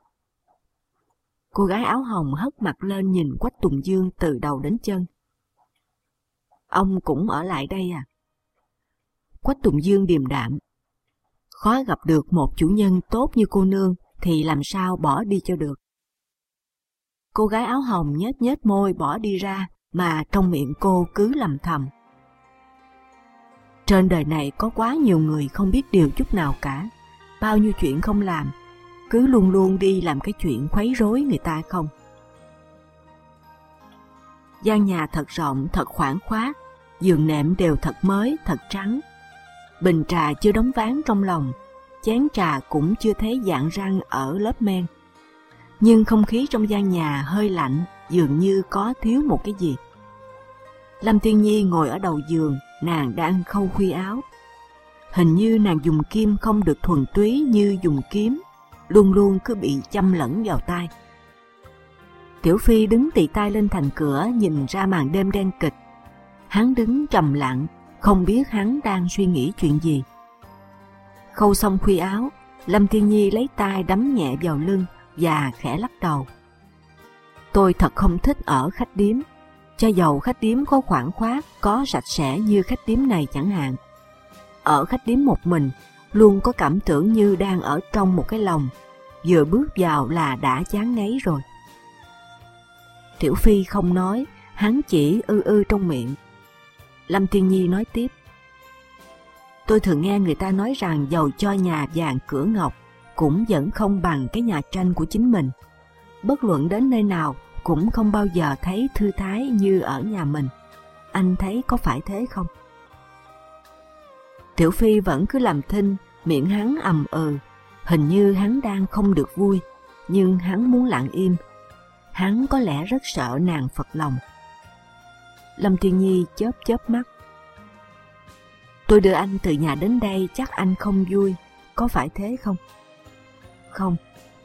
Cô gái áo hồng hất mặt lên nhìn Quách Tùng Dương từ đầu đến chân: ông cũng ở lại đây à? Quách Tùng Dương điềm đạm: khó gặp được một chủ nhân tốt như cô nương thì làm sao bỏ đi cho được. Cô gái áo hồng nhếch nhếch môi bỏ đi ra, mà trong miệng cô cứ lầm thầm: trên đời này có quá nhiều người không biết điều chút nào cả, bao nhiêu chuyện không làm, cứ luôn luôn đi làm cái chuyện khuấy rối người ta không. Gian nhà thật rộng, thật khoáng khoát, giường nệm đều thật mới, thật trắng. Bình trà chưa đóng ván trong lòng, chén trà cũng chưa thấy dạn răng ở lớp men. Nhưng không khí trong gian nhà hơi lạnh, dường như có thiếu một cái gì. Lâm Tiên Nhi ngồi ở đầu giường, nàng đang khâu khuy áo. Hình như nàng dùng kim không được thuần túy như dùng kiếm, luôn luôn cứ bị châm lẫn vào tai. Tiểu Phi đứng tì tai lên thành cửa nhìn ra màn đêm đen kịch. Hắn đứng trầm lặng, không biết hắn đang suy nghĩ chuyện gì. Khâu xong khuy áo, Lâm Thiên Nhi lấy tay đấm nhẹ vào lưng và khẽ lắc đầu. Tôi thật không thích ở khách điếm, cho dầu khách điếm có khoản khoát, có sạch sẽ như khách điếm này chẳng hạn. Ở khách điếm một mình, luôn có cảm tưởng như đang ở trong một cái lồng, vừa bước vào là đã chán ngấy rồi. Tiểu Phi không nói, hắn chỉ ư trong miệng. Lâm Thiên Nhi nói tiếp. Tôi thường nghe người ta nói rằng dầu cho nhà vàng cửa ngọc cũng vẫn không bằng cái nhà tranh của chính mình. Bất luận đến nơi nào cũng không bao giờ thấy thư thái như ở nhà mình. Anh thấy có phải thế không? Tiểu Phi vẫn cứ làm thinh, miệng hắn ầm hình như hắn đang không được vui, nhưng hắn muốn lặng im. Hắn có lẽ rất sợ nàng phật lòng. Lâm Thiên Nhi chớp mắt. Tôi đưa anh từ nhà đến đây chắc anh không vui, có phải thế không? Không.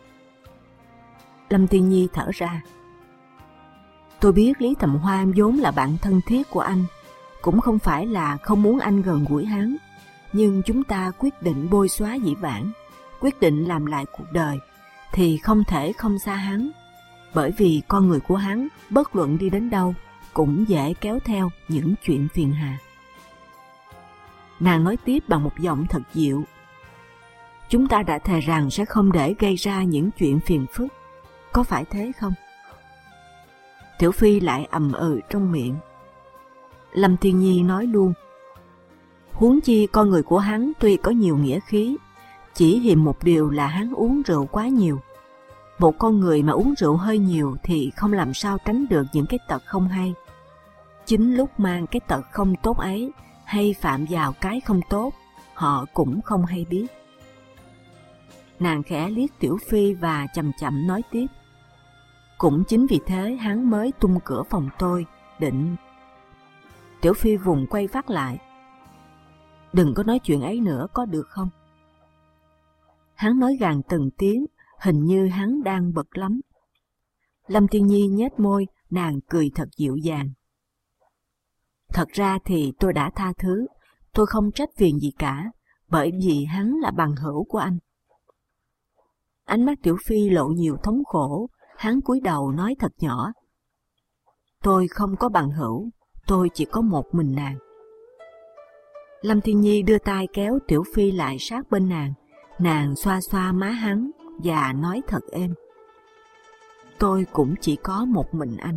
Lâm Thiên Nhi thở ra. Tôi biết Lý Tầm Hoa vốn là bạn thân thiết của anh, cũng không phải là không muốn anh gần gũi hắn, nhưng chúng ta quyết định bôi xóa dĩ vãng, quyết định làm lại cuộc đời, thì không thể không xa hắn, bởi vì con người của hắn bất luận đi đến đâu cũng dễ kéo theo những chuyện phiền hà. Nàng nói tiếp bằng một giọng thật dịu. Chúng ta đã thề rằng sẽ không để gây ra những chuyện phiền phức, có phải thế không? Tiểu Phi lại ầm trong miệng. Lâm Thiên Nhi nói luôn. Huống chi con người của hắn tuy có nhiều nghĩa khí, chỉ hiềm một điều là hắn uống rượu quá nhiều. Một con người mà uống rượu hơi nhiều thì không làm sao tránh được những cái tật không hay. Chính lúc mang cái tật không tốt ấy hay phạm vào cái không tốt, họ cũng không hay biết. Nàng khẽ liếc Tiểu Phi và chậm chậm nói tiếp. Cũng chính vì thế hắn mới tung cửa phòng tôi, định... Tiểu Phi vùng quay phát lại. Đừng có nói chuyện ấy nữa có được không? Hắn nói gàn từng tiếng, hình như hắn đang bực lắm. Lâm Thiên Nhi nhếch môi, nàng cười thật dịu dàng. Thật ra thì tôi đã tha thứ, tôi không trách phiền gì cả, bởi vì hắn là bằng hữu của anh. Ánh mắt Tiểu Phi lộ nhiều thống khổ, hắn cúi đầu nói thật nhỏ. Tôi không có bằng hữu, tôi chỉ có một mình nàng. Lâm Thiên Nhi đưa tay kéo Tiểu Phi lại sát bên nàng xoa xoa má hắn và nói thật êm. Tôi cũng chỉ có một mình anh.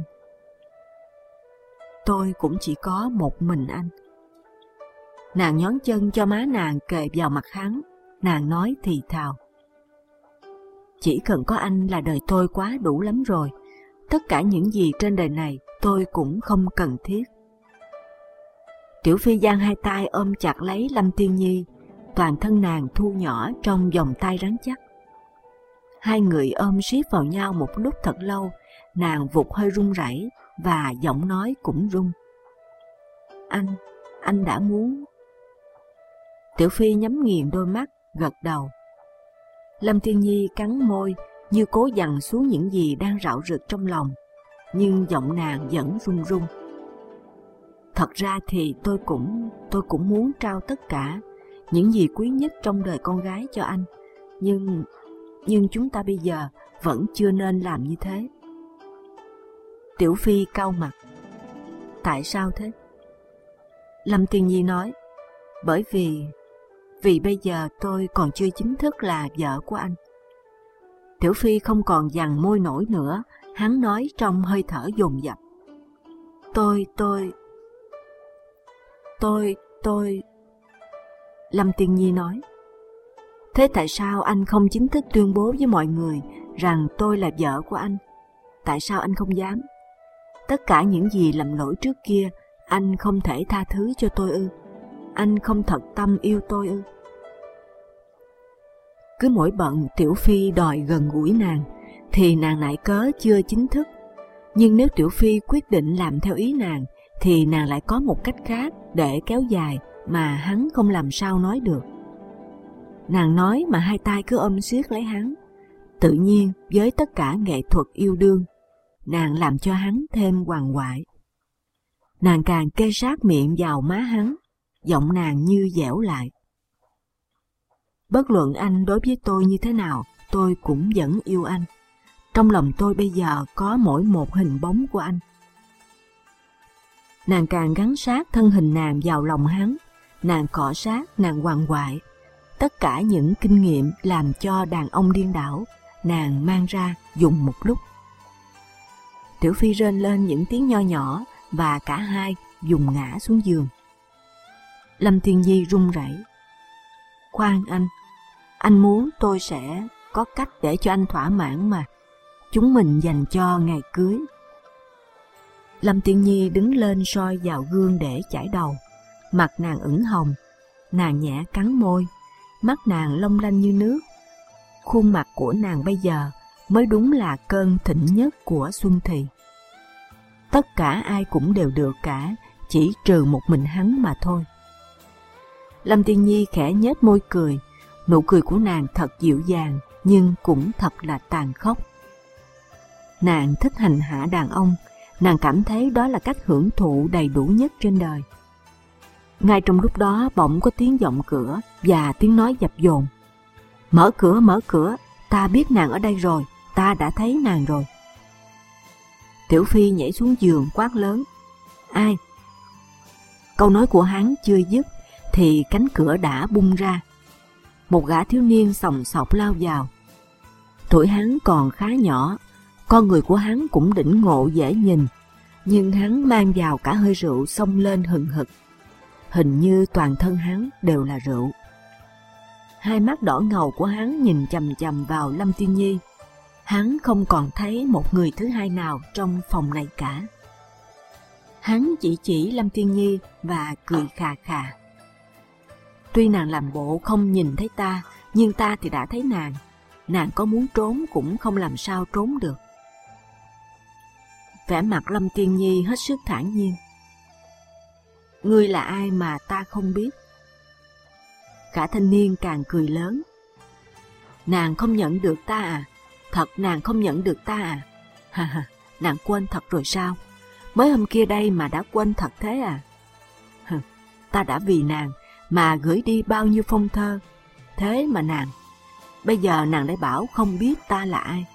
Tôi cũng chỉ có một mình anh. Nàng nhón chân cho má nàng kề vào mặt hắn, nàng nói thì thào. Chỉ cần có anh là đời tôi quá đủ lắm rồi. Tất cả những gì trên đời này tôi cũng không cần thiết. Tiểu Phi giang hai tay ôm chặt lấy Lâm Thiên Nhi, toàn thân nàng thu nhỏ trong vòng tay rắn chắc. Hai người ôm siết vào nhau một lúc thật lâu, nàng vụt hơi run rẩy và giọng nói cũng run. Anh đã muốn... Tiểu Phi nhắm nghiền đôi mắt, gật đầu. Lâm Thiên Nhi cắn môi như cố dằn xuống những gì đang rạo rực trong lòng, nhưng giọng nàng vẫn run run. Thật ra thì tôi cũng muốn trao tất cả những gì quý nhất trong đời con gái cho anh, nhưng chúng ta bây giờ vẫn chưa nên làm như thế. Tiểu Phi cau mặt. Tại sao thế? Lâm Thiên Nhi nói, bởi vì bây giờ tôi còn chưa chính thức là vợ của anh. Tiểu Phi không còn dằn môi nổi nữa, hắn nói trong hơi thở dồn dập. Tôi... Lâm Thiên Nhi nói, thế tại sao anh không chính thức tuyên bố với mọi người rằng tôi là vợ của anh? Tại sao anh không dám? Tất cả những gì lầm lỗi trước kia, anh không thể tha thứ cho tôi ư? Anh không thật tâm yêu tôi ư? Cứ mỗi bận Tiểu Phi đòi gần gũi nàng, thì nàng lại cớ chưa chính thức. Nhưng nếu Tiểu Phi quyết định làm theo ý nàng, thì nàng lại có một cách khác để kéo dài mà hắn không làm sao nói được. Nàng nói mà hai tay cứ ôm siết lấy hắn. Tự nhiên với tất cả nghệ thuật yêu đương, nàng làm cho hắn thêm hoàng hoại. Nàng càng kê sát miệng vào má hắn, giọng nàng như dẻo lại. Bất luận anh đối với tôi như thế nào, tôi cũng vẫn yêu anh. Trong lòng tôi bây giờ có mỗi một hình bóng của anh. Nàng càng gắn sát thân hình nàng vào lòng hắn, nàng cọ sát, nàng quằn quại. Tất cả những kinh nghiệm làm cho đàn ông điên đảo, nàng mang ra dùng một lúc. Tiểu Phi rên lên những tiếng nho nhỏ và cả hai dùng ngã xuống giường. Lâm Thiên Nhi run rẩy. Khoan anh muốn tôi sẽ có cách để cho anh thỏa mãn mà. Chúng mình dành cho ngày cưới. Lâm Thiên Nhi đứng lên soi vào gương để chải đầu. Mặt nàng ửng hồng, nàng nhẹ cắn môi, mắt nàng long lanh như nước. Khuôn mặt của nàng bây giờ mới đúng là cơn thịnh nhất của xuân thì. Tất cả ai cũng đều được cả, chỉ trừ một mình hắn mà thôi. Lâm Thiên Nhi khẽ nhếch môi cười, nụ cười của nàng thật dịu dàng nhưng cũng thật là tàn khốc. Nàng thích hành hạ đàn ông, nàng cảm thấy đó là cách hưởng thụ đầy đủ nhất trên đời. Ngay trong lúc đó bỗng có tiếng vọng cửa và tiếng nói dập dồn. Mở cửa, ta biết nàng ở đây rồi, ta đã thấy nàng rồi. Tiểu Phi nhảy xuống giường quát lớn. Ai? Câu nói của hắn chưa dứt thì cánh cửa đã bung ra. Một gã thiếu niên xòng xọc lao vào. Tuổi hắn còn khá nhỏ, con người của hắn cũng đỉnh ngộ dễ nhìn, nhưng hắn mang vào cả hơi rượu xông lên hừng hực. Hình như toàn thân hắn đều là rượu. Hai mắt đỏ ngầu của hắn nhìn chằm chằm vào Lâm Thiên Nhi. Hắn không còn thấy một người thứ hai nào trong phòng này cả. Hắn chỉ Lâm Thiên Nhi và cười khà khà. Tuy nàng làm bộ không nhìn thấy ta, nhưng ta thì đã thấy nàng. Nàng có muốn trốn cũng không làm sao trốn được. Vẻ mặt Lâm Thiên Nhi hết sức thản nhiên. Ngươi là ai mà ta không biết? Cả thanh niên càng cười lớn. Nàng không nhận được ta à? Thật nàng không nhận được ta à? Ha ha, nàng quên thật rồi sao? Mới hôm kia đây mà đã quên thật thế à? Ta đã vì nàng mà gửi đi bao nhiêu phong thơ. Thế mà nàng, bây giờ nàng lại bảo không biết ta là ai.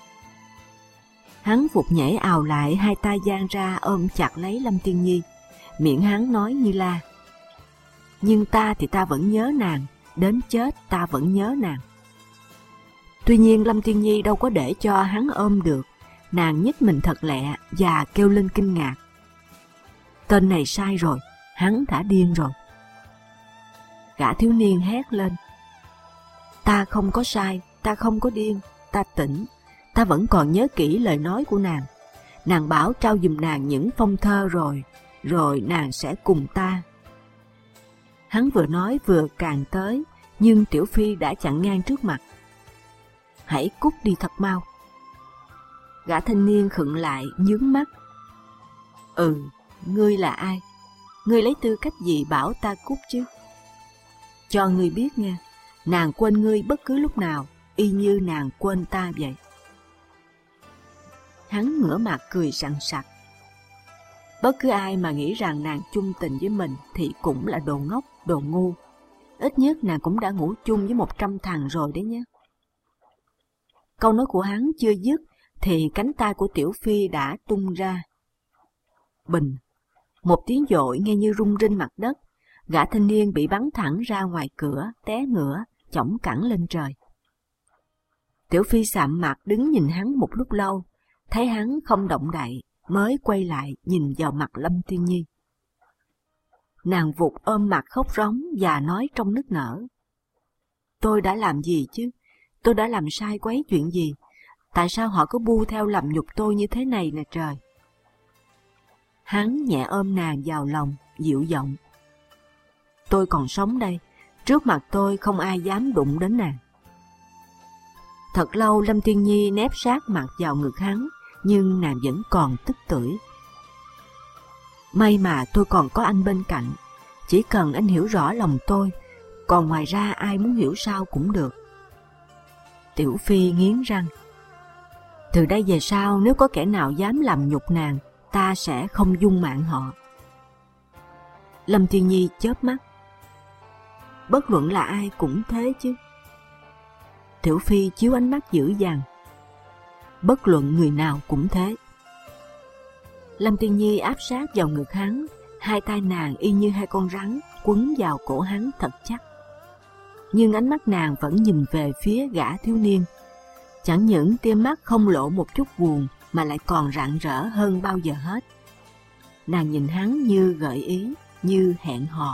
Hắn vụt nhảy ào lại, hai tay giang ra ôm chặt lấy Lâm Thiên Nhi. Miệng hắn nói như la. Nhưng ta thì ta vẫn nhớ nàng, đến chết ta vẫn nhớ nàng. Tuy nhiên Lâm Thiên Nhi đâu có để cho hắn ôm được. Nàng nhích mình thật lẹ và kêu lên kinh ngạc. Tên này sai rồi, hắn đã điên rồi. Gã thiếu niên hét lên. Ta không có sai, ta không có điên, ta tỉnh. Ta vẫn còn nhớ kỹ lời nói của nàng. Nàng bảo trao giùm nàng những phong thơ rồi nàng sẽ cùng ta. Hắn vừa nói vừa càng tới, nhưng Tiểu Phi đã chặn ngang trước mặt. Hãy cút đi thật mau. Gã thanh niên khựng lại, nhướng mắt. Ngươi là ai? Ngươi lấy tư cách gì bảo ta cút chứ? Cho ngươi biết nha, nàng quên ngươi bất cứ lúc nào, y như nàng quên ta vậy. Hắn ngửa mặt cười sằng sặc. Bất cứ ai mà nghĩ rằng nàng chung tình với mình thì cũng là đồ ngốc, đồ ngu. Ít nhất nàng cũng đã ngủ chung với 100 thằng rồi đấy nhé. Câu nói của hắn chưa dứt thì cánh tay của Tiểu Phi đã tung ra. Bình, một tiếng dội nghe như rung rinh mặt đất. Gã thanh niên bị bắn thẳng ra ngoài cửa, té ngửa, chổng cẳng lên trời. Tiểu Phi sạm mặt đứng nhìn hắn một lúc lâu, thấy hắn không động đậy, mới quay lại nhìn vào mặt Lâm Thiên Nhi. Nàng vụt ôm mặt khóc rống và nói trong nức nở. Tôi đã làm gì chứ? Tôi đã làm sai quấy chuyện gì? Tại sao họ cứ bu theo lầm nhục tôi như thế này nè trời? Hắn nhẹ ôm nàng vào lòng, dịu giọng. Tôi còn sống đây, trước mặt tôi không ai dám đụng đến nàng. Thật lâu Lâm Thiên Nhi nép sát mặt vào ngực hắn, nhưng nàng vẫn còn tức tưởi. May mà tôi còn có anh bên cạnh, chỉ cần anh hiểu rõ lòng tôi, còn ngoài ra ai muốn hiểu sao cũng được. Tiểu Phi nghiến răng. Từ đây về sau nếu có kẻ nào dám làm nhục nàng, ta sẽ không dung mạng họ. Lâm Thiên Nhi chớp mắt. Bất luận là ai cũng thế chứ, Tiểu Phi chiếu ánh mắt dữ dằn. Bất luận người nào cũng thế. Lâm Tiên Nhi áp sát vào ngực hắn, hai tay nàng y như hai con rắn quấn vào cổ hắn thật chắc. Nhưng ánh mắt nàng vẫn nhìn về phía gã thiếu niên. Chẳng những tia mắt không lộ một chút buồn mà lại còn rạng rỡ hơn bao giờ hết. Nàng nhìn hắn như gợi ý, như hẹn hò.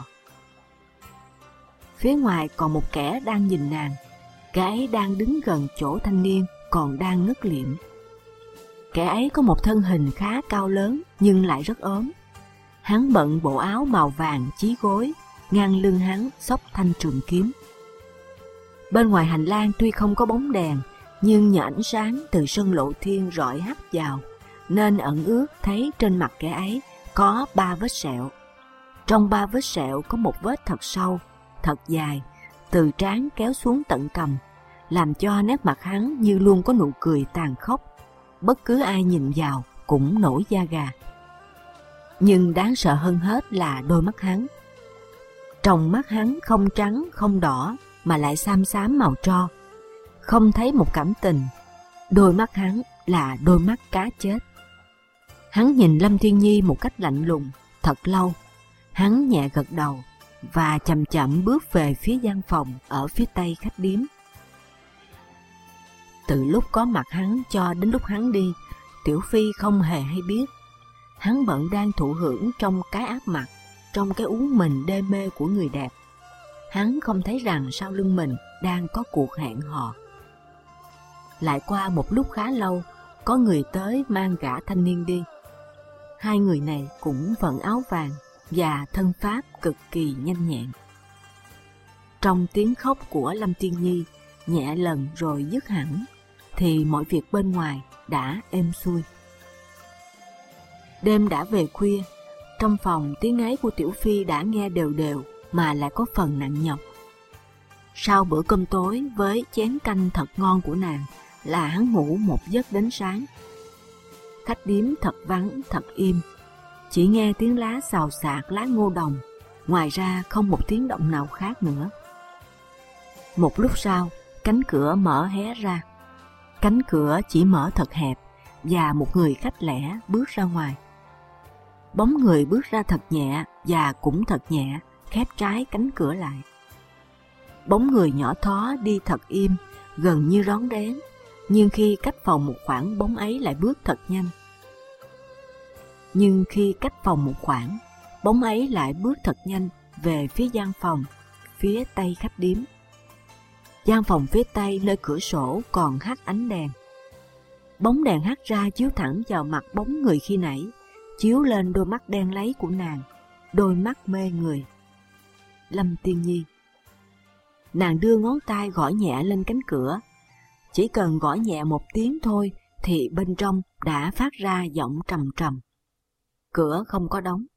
Phía ngoài còn một kẻ đang nhìn nàng. Kẻ ấy đang đứng gần chỗ thanh niên, còn đang ngất liệm. Kẻ ấy có một thân hình khá cao lớn nhưng lại rất ốm. Hắn bận bộ áo màu vàng chí gối, ngang lưng hắn xốc thanh trường kiếm. Bên ngoài hành lang tuy không có bóng đèn, nhưng nhờ ánh sáng từ sân lộ thiên rọi hắt vào, nên ẩn ước thấy trên mặt kẻ ấy có 3 vết sẹo. Trong 3 vết sẹo có một vết thật sâu, thật dài, từ trán kéo xuống tận cằm, làm cho nét mặt hắn như luôn có nụ cười tàn khốc. Bất cứ ai nhìn vào cũng nổi da gà. Nhưng đáng sợ hơn hết là đôi mắt hắn. Trong mắt hắn không trắng, không đỏ, mà lại xám xám màu tro. Không thấy một cảm tình. Đôi mắt hắn là đôi mắt cá chết. Hắn nhìn Lâm Thiên Nhi một cách lạnh lùng, thật lâu. Hắn nhẹ gật đầu và chậm chậm bước về phía gian phòng ở phía tây khách điếm. Từ lúc có mặt hắn cho đến lúc hắn đi, Tiểu Phi không hề hay biết. Hắn bận đang thụ hưởng trong cái áp mặt, trong cái uống mình đê mê của người đẹp. Hắn không thấy rằng sau lưng mình đang có cuộc hẹn hò. Lại qua một lúc khá lâu, có người tới mang gã thanh niên đi. Hai người này cũng vận áo vàng và thân pháp cực kỳ nhanh nhẹn. Trong tiếng khóc của Lâm Tiên Nhi nhẹ lần rồi dứt hẳn, thì mọi việc bên ngoài đã êm xuôi. Đêm đã về khuya, trong phòng tiếng ấy của Tiểu Phi đã nghe đều đều mà lại có phần nặng nhọc. Sau bữa cơm tối với chén canh thật ngon của nàng là hắn ngủ một giấc đến sáng. Khách điếm thật vắng, thật im, chỉ nghe tiếng lá xào xạc lá ngô đồng, ngoài ra không một tiếng động nào khác nữa. Một lúc sau, cánh cửa mở hé ra. Cánh cửa chỉ mở thật hẹp và một người khách lẻ bước ra ngoài. Bóng người bước ra thật nhẹ và cũng thật nhẹ, khép trái cánh cửa lại. Bóng người nhỏ thó đi thật im, gần như rón rén, nhưng khi cách phòng một khoảng bóng ấy lại bước thật nhanh. Nhưng khi cách phòng một khoảng, bóng ấy lại bước thật nhanh về phía gian phòng, phía tây khách điếm. Gian phòng phía tây nơi cửa sổ còn hắt ánh đèn. Bóng đèn hắt ra chiếu thẳng vào mặt bóng người khi nãy, chiếu lên đôi mắt đen láy của nàng, đôi mắt mê người. Lâm Tiên Nhi. Nàng đưa ngón tay gõ nhẹ lên cánh cửa. Chỉ cần gõ nhẹ một tiếng thôi thì bên trong đã phát ra giọng trầm trầm. Cửa không có đóng.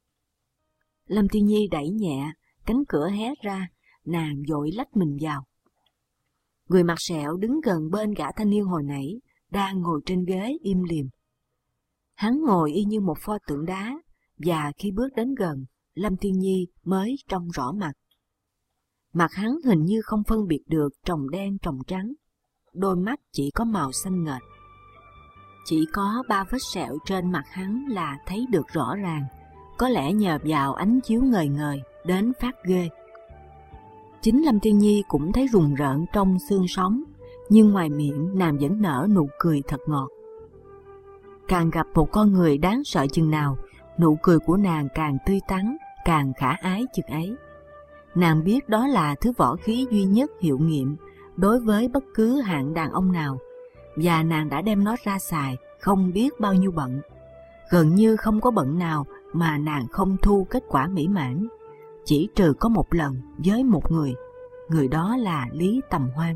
Lâm Tiên Nhi đẩy nhẹ, cánh cửa hé ra, nàng vội lách mình vào. Người mặt sẹo đứng gần bên gã thanh niên hồi nãy, đang ngồi trên ghế im lìm. Hắn ngồi y như một pho tượng đá, và khi bước đến gần, Lâm Tiên Nhi mới trông rõ mặt. Mặt hắn hình như không phân biệt được tròng đen tròng trắng, đôi mắt chỉ có màu xanh ngệt. Chỉ có 3 vết sẹo trên mặt hắn là thấy được rõ ràng, có lẽ nhờ vào ánh chiếu ngời ngời đến phát ghê. Chính Lâm Tiên Nhi cũng thấy rùng rợn trong xương sống, nhưng ngoài miệng nàng vẫn nở nụ cười thật ngọt. Càng gặp một con người đáng sợ chừng nào, nụ cười của nàng càng tươi tắn, càng khả ái chừng ấy. Nàng biết đó là thứ võ khí duy nhất hiệu nghiệm đối với bất cứ hạng đàn ông nào, và nàng đã đem nó ra xài không biết bao nhiêu bận. Gần như không có bận nào mà nàng không thu kết quả mỹ mãn, chỉ trừ có một lần với một người đó là Lý Tầm Hoan.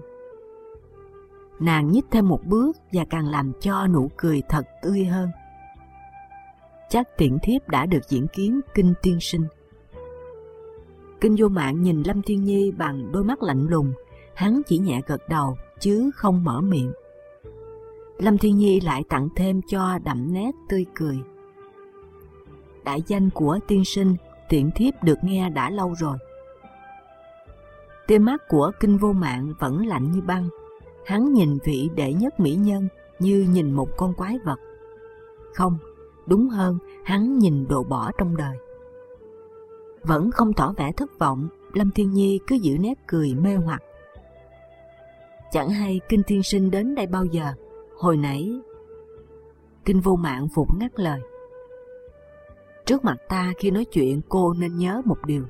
Nàng nhích thêm một bước và càng làm cho nụ cười thật tươi hơn. Chắc tiện thiếp đã được diễn kiến Kinh tiên sinh. Kinh Vô Mạng nhìn Lâm Thiên Nhi bằng đôi mắt lạnh lùng, hắn chỉ nhẹ gật đầu chứ không mở miệng. Lâm Thiên Nhi lại tặng thêm cho đậm nét tươi cười. Đại danh của tiên sinh tiện thiếp được nghe đã lâu rồi. Tia mắt của Kinh Vô Mạng vẫn lạnh như băng, hắn nhìn vị đệ nhất mỹ nhân như nhìn một con quái vật. Không, đúng hơn, hắn nhìn đồ bỏ trong đời. Vẫn không tỏ vẻ thất vọng, Lâm Thiên Nhi cứ giữ nét cười mê hoặc. Chẳng hay Kinh tiên sinh đến đây bao giờ? Hồi nãy... Kinh Vô Mạng vụt ngắt lời. Trước mặt ta khi nói chuyện cô nên nhớ một điều.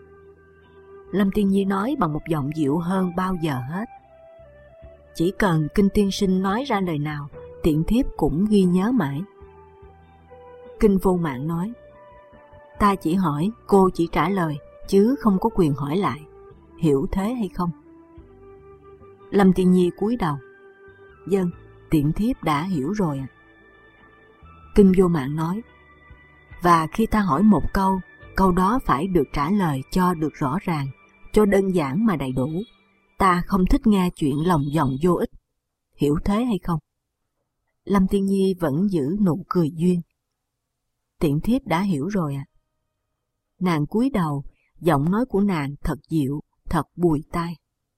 Lâm Thiên Nhi nói bằng một giọng dịu hơn bao giờ hết. Chỉ cần Kinh tiên sinh nói ra lời nào, tiện thiếp cũng ghi nhớ mãi. Kinh Vô Mạng nói, ta chỉ hỏi, cô chỉ trả lời, chứ không có quyền hỏi lại. Hiểu thế hay không? Lâm Thiên Nhi cúi đầu. Vâng, tiện thiếp đã hiểu rồi ạ. Kinh Vô Mạng nói, và khi ta hỏi một câu, câu đó phải được trả lời cho được rõ ràng, cho đơn giản mà đầy đủ. Ta không thích nghe chuyện lòng vòng vô ích. Hiểu thế hay không? Lâm Thiên Nhi vẫn giữ nụ cười duyên. Tiện thiếp đã hiểu rồi ạ. Nàng cúi đầu, giọng nói của nàng thật dịu, thật bùi tai.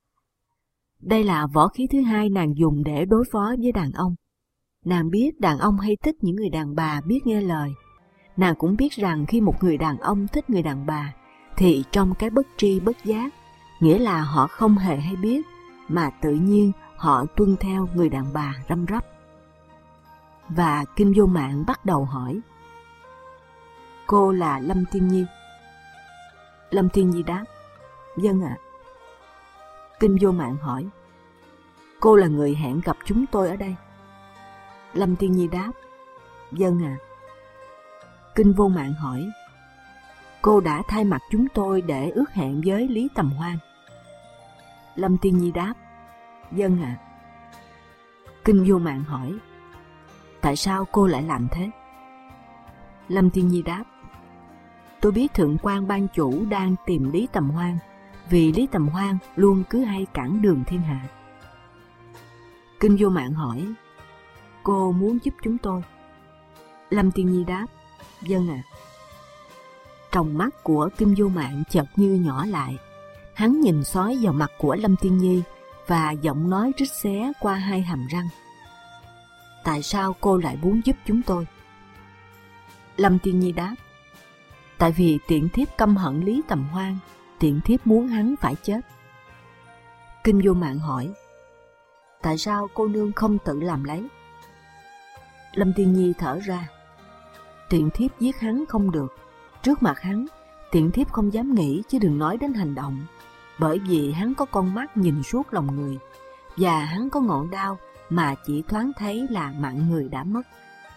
Đây là võ khí thứ hai nàng dùng để đối phó với đàn ông. Nàng biết đàn ông hay thích những người đàn bà biết nghe lời. Nàng cũng biết rằng khi một người đàn ông thích người đàn bà, thì trong cái bất tri bất giác, nghĩa là họ không hề hay biết, mà tự nhiên họ tuân theo người đàn bà răm rắp. Và Kinh Vô Mạng bắt đầu hỏi, cô là Lâm Thiên Nhi? Lâm Thiên Nhi đáp, vâng ạ. Kinh Vô Mạng hỏi, cô là người hẹn gặp chúng tôi ở đây? Lâm Thiên Nhi đáp, vâng ạ. Kinh Vô Mạng hỏi, cô đã thay mặt chúng tôi để ước hẹn với Lý Tầm Hoan? Lâm Thiên Nhi đáp, vâng ạ. Kinh Vô Mạng hỏi, tại sao cô lại làm thế? Lâm Thiên Nhi đáp, tôi biết Thượng quan ban chủ đang tìm Lý Tầm Hoan, vì Lý Tầm Hoan luôn cứ hay cản đường thiên hạ. Kinh Vô Mạng hỏi, cô muốn giúp chúng tôi? Lâm Thiên Nhi đáp, vâng ạ. Tròng mắt của Kinh Vô Mạng chợt như nhỏ lại. Hắn nhìn xói vào mặt của Lâm Thiên Nhi và giọng nói rít xé qua hai hàm răng. Tại sao cô lại muốn giúp chúng tôi? Lâm Thiên Nhi đáp, tại vì tiện thiếp căm hận Lý Tầm Hoan, tiện thiếp muốn hắn phải chết. Kinh Vô Mạng hỏi, tại sao cô nương không tự làm lấy? Lâm Thiên Nhi thở ra, tiện thiếp giết hắn không được. Trước mặt hắn, tiện thiếp không dám nghĩ chứ đừng nói đến hành động, bởi vì hắn có con mắt nhìn suốt lòng người, và hắn có ngọn đao mà chỉ thoáng thấy là mạng người đã mất.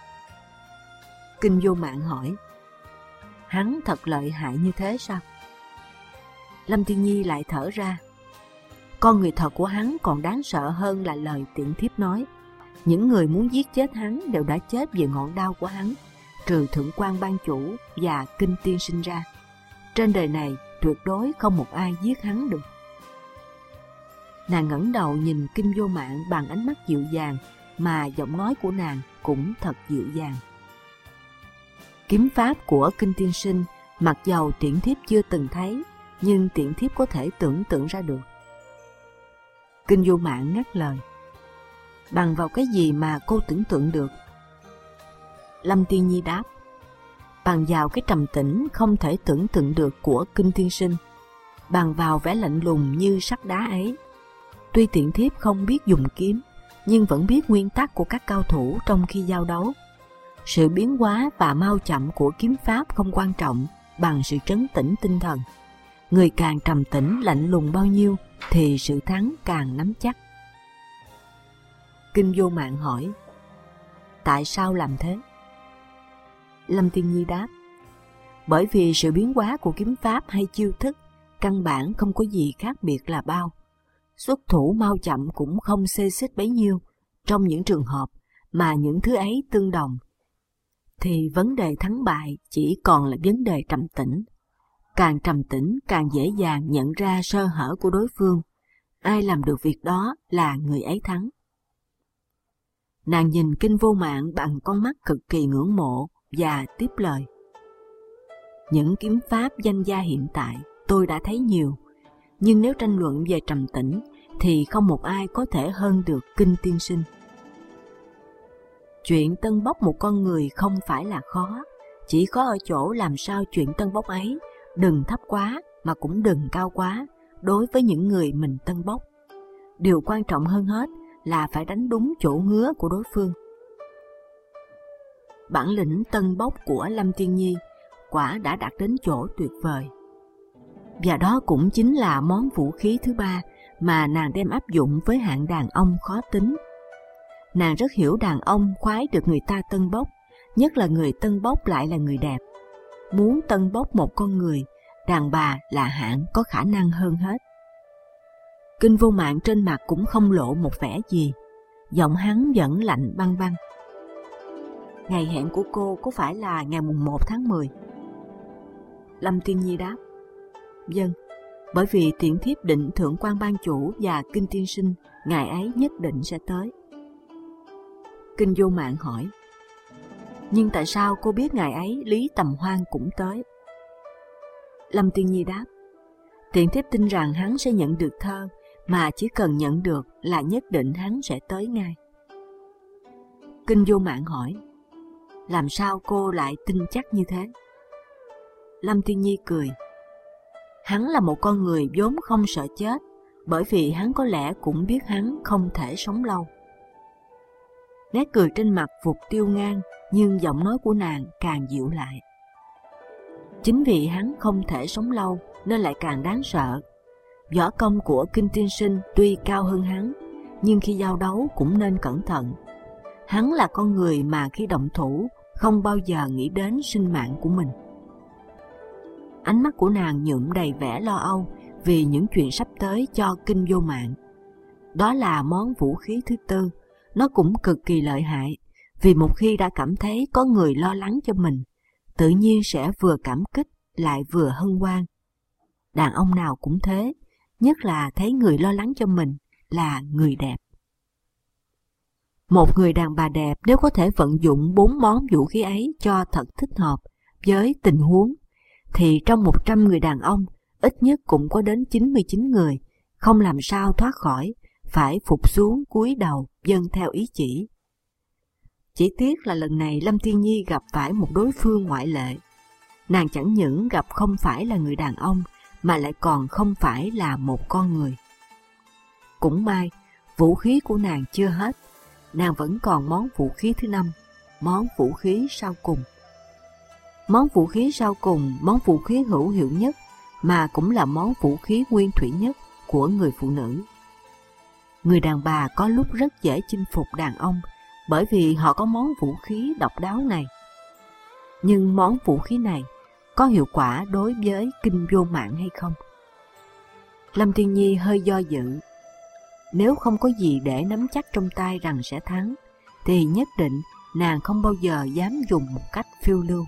Kinh Vô Mạng hỏi, hắn thật lợi hại như thế sao? Lâm Thiên Nhi lại thở ra, con người thật của hắn còn đáng sợ hơn là lời tiện thiếp nói. Những người muốn giết chết hắn đều đã chết vì ngọn đao của hắn, trừ Thượng quan ban chủ và Kinh tiên sinh ra. Trên đời này tuyệt đối không một ai giết hắn được. Nàng ngẩng đầu nhìn Kinh Vô Mạng bằng ánh mắt dịu dàng, mà giọng nói của nàng cũng thật dịu dàng. Kiếm pháp của Kinh tiên sinh, mặc dầu tiện thiếp chưa từng thấy, nhưng tiện thiếp có thể tưởng tượng ra được. Kinh Vô Mạng ngắt lời, bằng vào cái gì mà cô tưởng tượng được? Lâm Thiên Nhi đáp, bằng vào cái trầm tĩnh không thể tưởng tượng được của Kinh tiên sinh, bằng vào vẻ lạnh lùng như sắt đá ấy. Tuy tiện thiếp không biết dùng kiếm, nhưng vẫn biết nguyên tắc của các cao thủ trong khi giao đấu. Sự biến hóa và mau chậm của kiếm pháp không quan trọng bằng sự trấn tĩnh tinh thần. Người càng trầm tĩnh lạnh lùng bao nhiêu thì sự thắng càng nắm chắc. Kinh Vô Mạng hỏi, tại sao làm thế? Lâm Thiên Nhi đáp, bởi vì sự biến hóa của kiếm pháp hay chiêu thức căn bản không có gì khác biệt là bao. Xuất thủ mau chậm cũng không xê xích bấy nhiêu. Trong những trường hợp mà những thứ ấy tương đồng, thì vấn đề thắng bại chỉ còn là vấn đề trầm tĩnh. Càng trầm tĩnh càng dễ dàng nhận ra sơ hở của đối phương. Ai làm được việc đó là người ấy thắng. Nàng nhìn Kinh Vô Mạng bằng con mắt cực kỳ ngưỡng mộ và tiếp lời, những kiếm pháp danh gia hiện tại tôi đã thấy nhiều, nhưng nếu tranh luận về trầm tĩnh thì không một ai có thể hơn được Kinh Tiên Sinh. Chuyện tân bốc một con người không phải là khó, chỉ có ở chỗ làm sao chuyện tân bốc ấy đừng thấp quá mà cũng đừng cao quá đối với những người mình tân bốc. Điều quan trọng hơn hết là phải đánh đúng chỗ ngứa của đối phương. Bản lĩnh tân bốc của Lâm Tiên Nhi quả đã đạt đến chỗ tuyệt vời. Và đó cũng chính là món vũ khí thứ ba mà nàng đem áp dụng với hạng đàn ông khó tính. Nàng rất hiểu đàn ông khoái được người ta tân bốc, nhất là người tân bốc lại là người đẹp. Muốn tân bốc một con người, đàn bà là hạng có khả năng hơn hết. Kinh Vô Mạng trên mặt cũng không lộ một vẻ gì, giọng hắn vẫn lạnh băng băng. Ngày hẹn của cô có phải là ngày mùng 1 tháng 10? Lâm Tiên Nhi đáp. Vâng, bởi vì tiện thiếp định thượng quan ban chủ và Kinh Tiên Sinh ngày ấy nhất định sẽ tới. Kinh Vô Mạng hỏi. Nhưng tại sao cô biết ngày ấy Lý Tầm Hoan cũng tới? Lâm Tiên Nhi đáp. Tiện thiếp tin rằng hắn sẽ nhận được thơ, mà chỉ cần nhận được là nhất định hắn sẽ tới ngay. Kinh Vô Mạng hỏi. Làm sao cô lại tin chắc như thế? Lâm Tiên Nhi cười. Hắn là một con người vốn không sợ chết, bởi vì hắn có lẽ cũng biết hắn không thể sống lâu. Nét cười trên mặt vụt tiêu ngang, nhưng giọng nói của nàng càng dịu lại. Chính vì hắn không thể sống lâu nên lại càng đáng sợ. Võ công của Kinh Tiên Sinh tuy cao hơn hắn, nhưng khi giao đấu cũng nên cẩn thận. Hắn là con người mà khi động thủ không bao giờ nghĩ đến sinh mạng của mình. Ánh mắt của nàng nhuộm đầy vẻ lo âu vì những chuyện sắp tới cho Kinh Vô Mạng. Đó là món vũ khí thứ tư, nó cũng cực kỳ lợi hại, vì một khi đã cảm thấy có người lo lắng cho mình, tự nhiên sẽ vừa cảm kích lại vừa hân hoan. Đàn ông nào cũng thế, nhất là thấy người lo lắng cho mình là người đẹp. Một người đàn bà đẹp nếu có thể vận dụng 4 món vũ khí ấy cho thật thích hợp với tình huống, thì trong 100 người đàn ông, ít nhất cũng có đến 99 người không làm sao thoát khỏi, phải phục xuống cúi đầu vâng theo ý chỉ. Chỉ tiếc là lần này Lâm Tiên Nhi gặp phải một đối phương ngoại lệ. Nàng chẳng những gặp không phải là người đàn ông, mà lại còn không phải là một con người. Cũng may, vũ khí của nàng chưa hết, nàng vẫn còn món vũ khí thứ 5, món vũ khí sau cùng. Món vũ khí sau cùng, món vũ khí hữu hiệu nhất, mà cũng là món vũ khí nguyên thủy nhất của người phụ nữ. Người đàn bà có lúc rất dễ chinh phục đàn ông, bởi vì họ có món vũ khí độc đáo này. Nhưng món vũ khí này có hiệu quả đối với Kinh Vô Mạng hay không? Lâm Tiên Nhi hơi do dự. Nếu không có gì để nắm chắc trong tay rằng sẽ thắng, thì nhất định nàng không bao giờ dám dùng một cách phiêu lưu.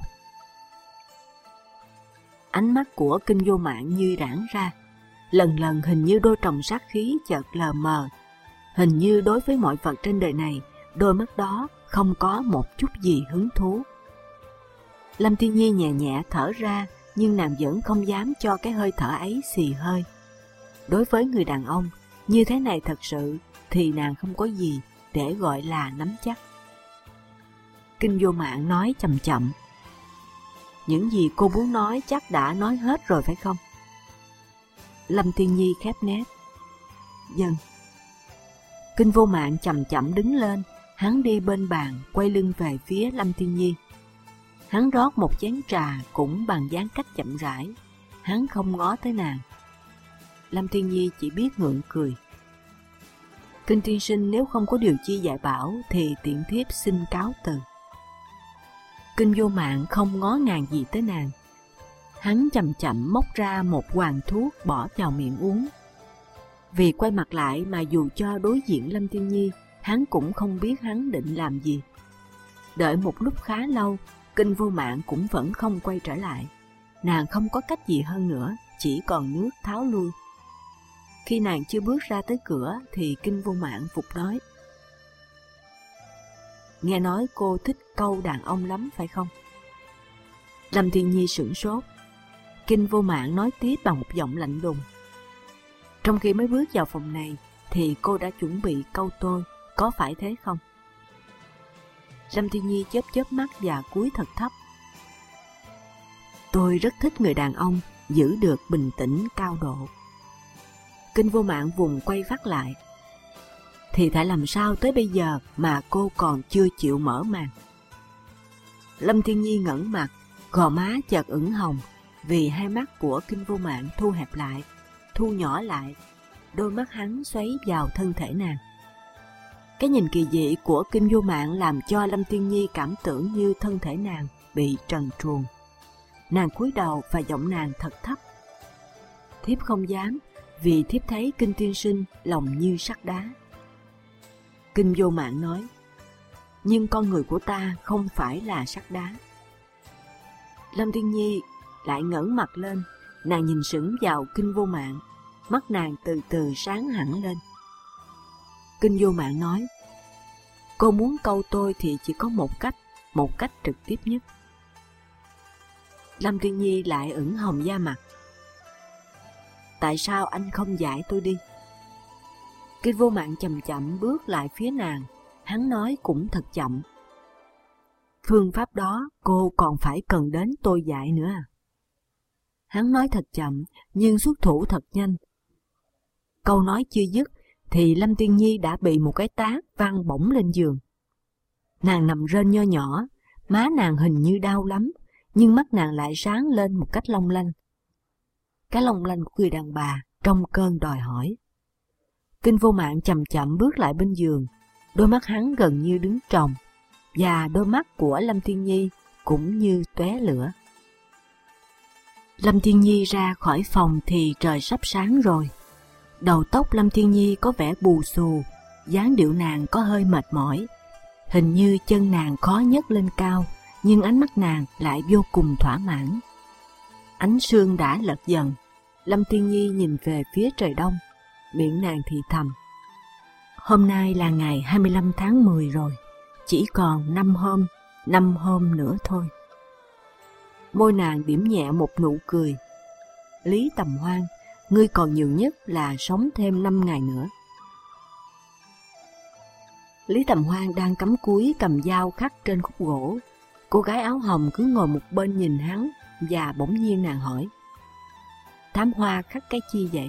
Ánh mắt của Kinh Vô Mạng như rãng ra, lần lần hình như đôi tròng sát khí chợt lờ mờ, hình như đối với mọi vật trên đời này, đôi mắt đó không có một chút gì hứng thú. Lâm Tiên Nhi nhẹ nhẹ thở ra, nhưng nàng vẫn không dám cho cái hơi thở ấy xì hơi. Đối với người đàn ông như thế này thật sự thì nàng không có gì để gọi là nắm chắc. Kinh Vô Mạng nói chậm chậm. Những gì cô muốn nói chắc đã nói hết rồi phải không? Lâm Tiên Nhi khép nép. Vâng. Kinh Vô Mạng chậm chậm đứng lên, hắn đi bên bàn, quay lưng về phía Lâm Tiên Nhi. Hắn rót một chén trà cũng bằng dáng cách chậm rãi, hắn không ngó tới nàng. Lâm Tiên Nhi chỉ biết ngượng cười. Kinh tiên sinh nếu không có điều chi dạy bảo thì tiện thiếp xin cáo từ. Kinh Vô Mạng không ngó ngàng gì tới nàng. Hắn chậm chậm móc ra một hoàng thuốc bỏ vào miệng uống. Vì quay mặt lại mà dù cho đối diện Lâm Tiên Nhi, hắn cũng không biết hắn định làm gì. Đợi một lúc khá lâu, Kinh Vô Mạng cũng vẫn không quay trở lại. Nàng không có cách gì hơn nữa, chỉ còn nước tháo lui. Khi nàng chưa bước ra tới cửa thì Kinh Vô Mạng phục nói: Nghe nói cô thích câu đàn ông lắm phải không? Lâm Tiên Nhi sửng sốt. Kinh Vô Mạng nói tiếp bằng một giọng lạnh lùng: Trong khi mới bước vào phòng này, thì cô đã chuẩn bị câu tôi, có phải thế không? Lâm Thiên Nhi chớp chớp mắt và cúi thật thấp. Tôi rất thích người đàn ông giữ được bình tĩnh cao độ. Kinh Vô Mạng vùng quay phát lại. Thì tại làm sao tới bây giờ mà cô còn chưa chịu mở màn? Lâm Thiên Nhi ngẩng mặt, gò má chợt ửng hồng vì hai mắt của Kinh Vô Mạng thu hẹp lại, thu nhỏ lại, đôi mắt hắn xoáy vào thân thể nàng. Cái nhìn kỳ dị của Kinh Vô Mạng làm cho Lâm Thiên Nhi cảm tưởng như thân thể nàng bị trần truồng. Nàng cúi đầu và giọng nàng thật thấp. Thiếp không dám, vì thiếp thấy Kinh tiên sinh lòng như sắt đá. Kinh Vô Mạng nói, nhưng con người của ta không phải là sắt đá. Lâm Thiên Nhi lại ngẩng mặt lên, nàng nhìn sững vào Kinh Vô Mạng, mắt nàng từ từ sáng hẳn lên. Kinh Vô Mạng nói, cô muốn câu tôi thì chỉ có một cách trực tiếp nhất. Lâm Thiên Nhi lại ửng hồng da mặt. Tại sao anh không giải tôi đi? Kinh Vô Mạng chậm chậm bước lại phía nàng, hắn nói cũng thật chậm. Phương pháp đó cô còn phải cần đến tôi dạy nữa à? Hắn nói thật chậm, nhưng xuất thủ thật nhanh. Câu nói chưa dứt, thì Lâm Thiên Nhi đã bị một cái tát văng bổng lên giường. Nàng nằm rên nho nhỏ, má nàng hình như đau lắm, nhưng mắt nàng lại sáng lên một cách long lanh. Cái long lanh của người đàn bà trong cơn đòi hỏi. Kinh Vô Mạng chậm chậm bước lại bên giường, đôi mắt hắn gần như đứng trồng, và đôi mắt của Lâm Thiên Nhi cũng như tóe lửa. Lâm Thiên Nhi ra khỏi phòng thì trời sắp sáng rồi. Đầu tóc Lâm Thiên Nhi có vẻ bù xù, dáng điệu nàng có hơi mệt mỏi. Hình như chân nàng khó nhấc lên cao, nhưng ánh mắt nàng lại vô cùng thỏa mãn. Ánh sương đã lật dần, Lâm Thiên Nhi nhìn về phía trời đông, miệng nàng thì thầm. Hôm nay là ngày 25 tháng 10 rồi, chỉ còn 5 hôm nữa thôi. Môi nàng điểm nhẹ một nụ cười. Lý Tầm Hoan, ngươi còn nhiều nhất là sống thêm 5 ngày nữa. Lý Tầm Hoan đang cắm cúi cầm dao khắc trên khúc gỗ. Cô gái áo hồng cứ ngồi một bên nhìn hắn, và bỗng nhiên nàng hỏi, Thám Hoa khắc cái chi vậy?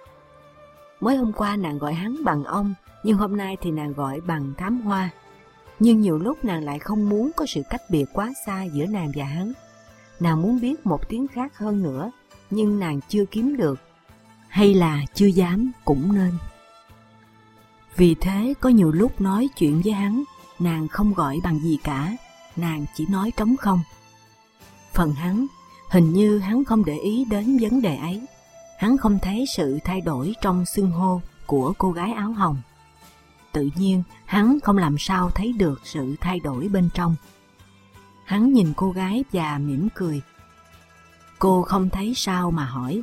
Mới hôm qua nàng gọi hắn bằng ông, nhưng hôm nay thì nàng gọi bằng Thám Hoa. Nhưng nhiều lúc nàng lại không muốn có sự cách biệt quá xa giữa nàng và hắn. Nàng muốn biết một tiếng khác hơn nữa, nhưng nàng chưa kiếm được, hay là chưa dám cũng nên. Vì thế có nhiều lúc nói chuyện với hắn, nàng không gọi bằng gì cả, nàng chỉ nói trống không. Phần hắn, hình như hắn không để ý đến vấn đề ấy. Hắn không thấy sự thay đổi trong xưng hô của cô gái áo hồng. Tự nhiên, hắn không làm sao thấy được sự thay đổi bên trong. Hắn nhìn cô gái và mỉm cười. Cô không thấy sao mà hỏi.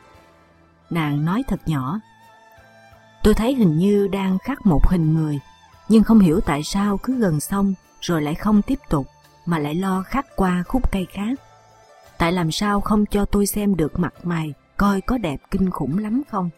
Nàng nói thật nhỏ. Tôi thấy hình như đang khắc một hình người, nhưng không hiểu tại sao cứ gần xong rồi lại không tiếp tục, mà lại lo khắc qua khúc cây khác. Tại làm sao không cho tôi xem được mặt mày, coi có đẹp kinh khủng lắm không?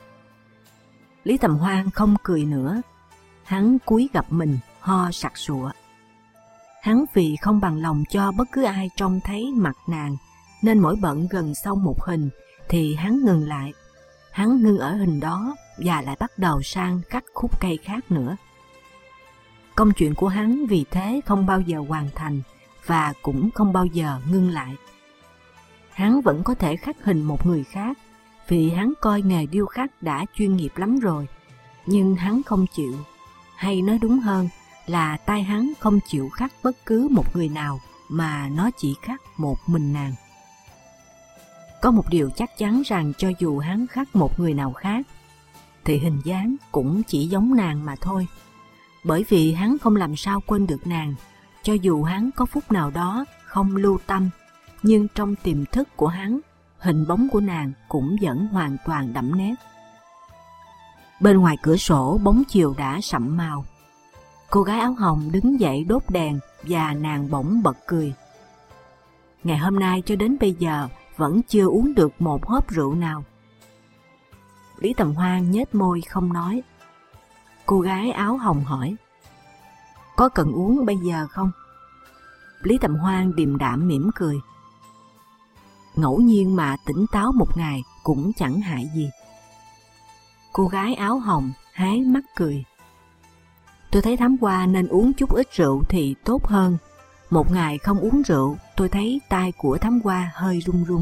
Lý Tầm Hoan không cười nữa. Hắn cúi gập mình, ho sặc sụa. Hắn vì không bằng lòng cho bất cứ ai trông thấy mặt nàng, nên mỗi bận gần xong một hình thì hắn ngừng lại. Hắn ngưng ở hình đó và lại bắt đầu sang cắt khúc cây khác nữa. Công chuyện của hắn vì thế không bao giờ hoàn thành và cũng không bao giờ ngưng lại. Hắn vẫn có thể khắc hình một người khác vì hắn coi nghề điêu khắc đã chuyên nghiệp lắm rồi, nhưng hắn không chịu, hay nói đúng hơn là tay hắn không chịu khắc bất cứ một người nào mà nó chỉ khắc một mình nàng. Có một điều chắc chắn rằng cho dù hắn khắc một người nào khác thì hình dáng cũng chỉ giống nàng mà thôi, bởi vì hắn không làm sao quên được nàng. Cho dù hắn có phút nào đó không lưu tâm, nhưng trong tiềm thức của hắn, hình bóng của nàng cũng vẫn hoàn toàn đậm nét. Bên ngoài cửa sổ bóng chiều đã sậm màu. Cô gái áo hồng đứng dậy đốt đèn và nàng bỗng bật cười. Ngày hôm nay cho đến bây giờ vẫn chưa uống được một hớp rượu nào. Lý Tầm Hoan nhếch môi không nói. Cô gái áo hồng hỏi, có cần uống bây giờ không? Lý Tầm Hoan điềm đạm mỉm cười. Ngẫu nhiên mà tỉnh táo một ngày cũng chẳng hại gì. Cô gái áo hồng hé mắt cười. Tôi thấy tháng qua nên uống chút ít rượu thì tốt hơn. Một ngày không uống rượu, tôi thấy tai của tháng qua hơi run run.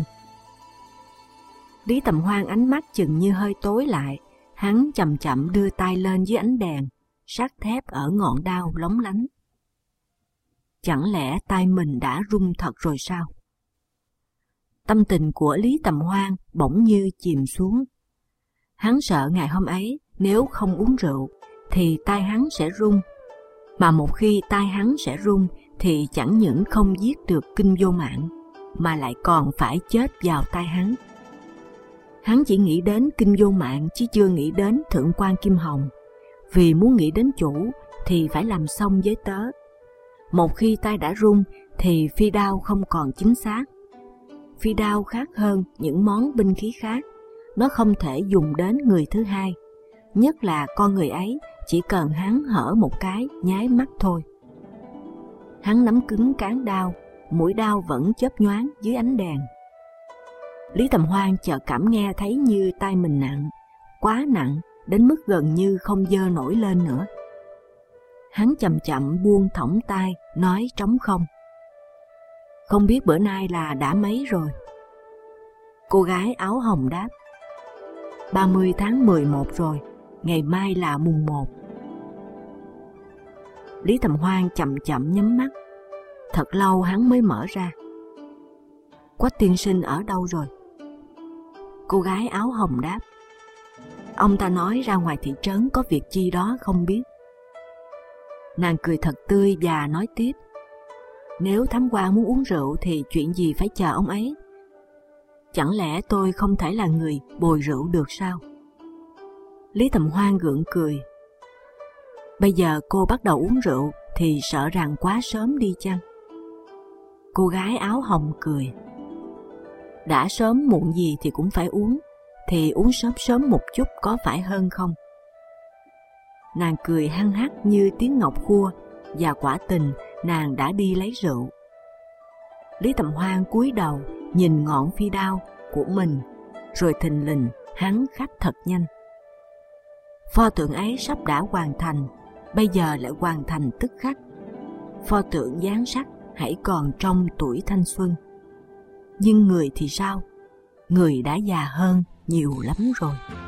Lý Tầm Hoan ánh mắt chừng như hơi tối lại, hắn chậm chậm đưa tay lên dưới ánh đèn, sắt thép ở ngọn đao lóng lánh. Chẳng lẽ tay mình đã run thật rồi sao? Tâm tình của Lý Tầm Hoan bỗng như chìm xuống. Hắn sợ ngày hôm ấy nếu không uống rượu thì tay hắn sẽ run, mà một khi tay hắn sẽ run thì chẳng những không giết được Kinh Vô Mạng mà lại còn phải chết vào tay hắn. Hắn chỉ nghĩ đến Kinh Vô Mạng chứ chưa nghĩ đến Thượng quan Kim Hồng, vì muốn nghĩ đến chủ thì phải làm xong với tớ. Một khi tay đã run thì phi đao không còn chính xác. Phi đao khác hơn những món binh khí khác, nó không thể dùng đến người thứ hai, nhất là con người ấy chỉ cần hắn hở một cái nháy mắt thôi. Hắn nắm cứng cán đao, mũi đao vẫn chớp nhoáng dưới ánh đèn. Lý Tầm Hoan chợt cảm nghe thấy như tay mình nặng, quá nặng đến mức gần như không giơ nổi lên nữa. Hắn chậm chậm buông thõng tay, nói trống không. Không biết bữa nay là đã mấy rồi? Cô gái áo hồng đáp, 30 tháng 11 rồi, ngày mai là mùng 1. Lý Tầm Hoan chậm chậm nhắm mắt, thật lâu hắn mới mở ra. Quách tiên sinh ở đâu rồi? Cô gái áo hồng đáp, ông ta nói ra ngoài thị trấn có việc chi đó không biết. Nàng cười thật tươi và nói tiếp, nếu Thám Hoa muốn uống rượu thì chuyện gì phải chờ ông ấy? Chẳng lẽ tôi không thể là người bồi rượu được sao? Lý Tầm Hoan gượng cười. Bây giờ cô bắt đầu uống rượu thì sợ rằng quá sớm đi chăng? Cô gái áo hồng cười. Đã sớm muộn gì thì cũng phải uống, thì uống sớm sớm một chút có phải hơn không? Nàng cười hăng hắc như tiếng ngọc khua, và quả tình nàng đã đi lấy rượu. Lý Tầm Hoan cúi đầu nhìn ngọn phi đao của mình, rồi thình lình hắn khắc thật nhanh. Pho tượng ấy sắp đã hoàn thành, bây giờ lại hoàn thành tức khắc. Pho tượng dáng sắc hãy còn trong tuổi thanh xuân. Nhưng người thì sao? Người đã già hơn nhiều lắm rồi.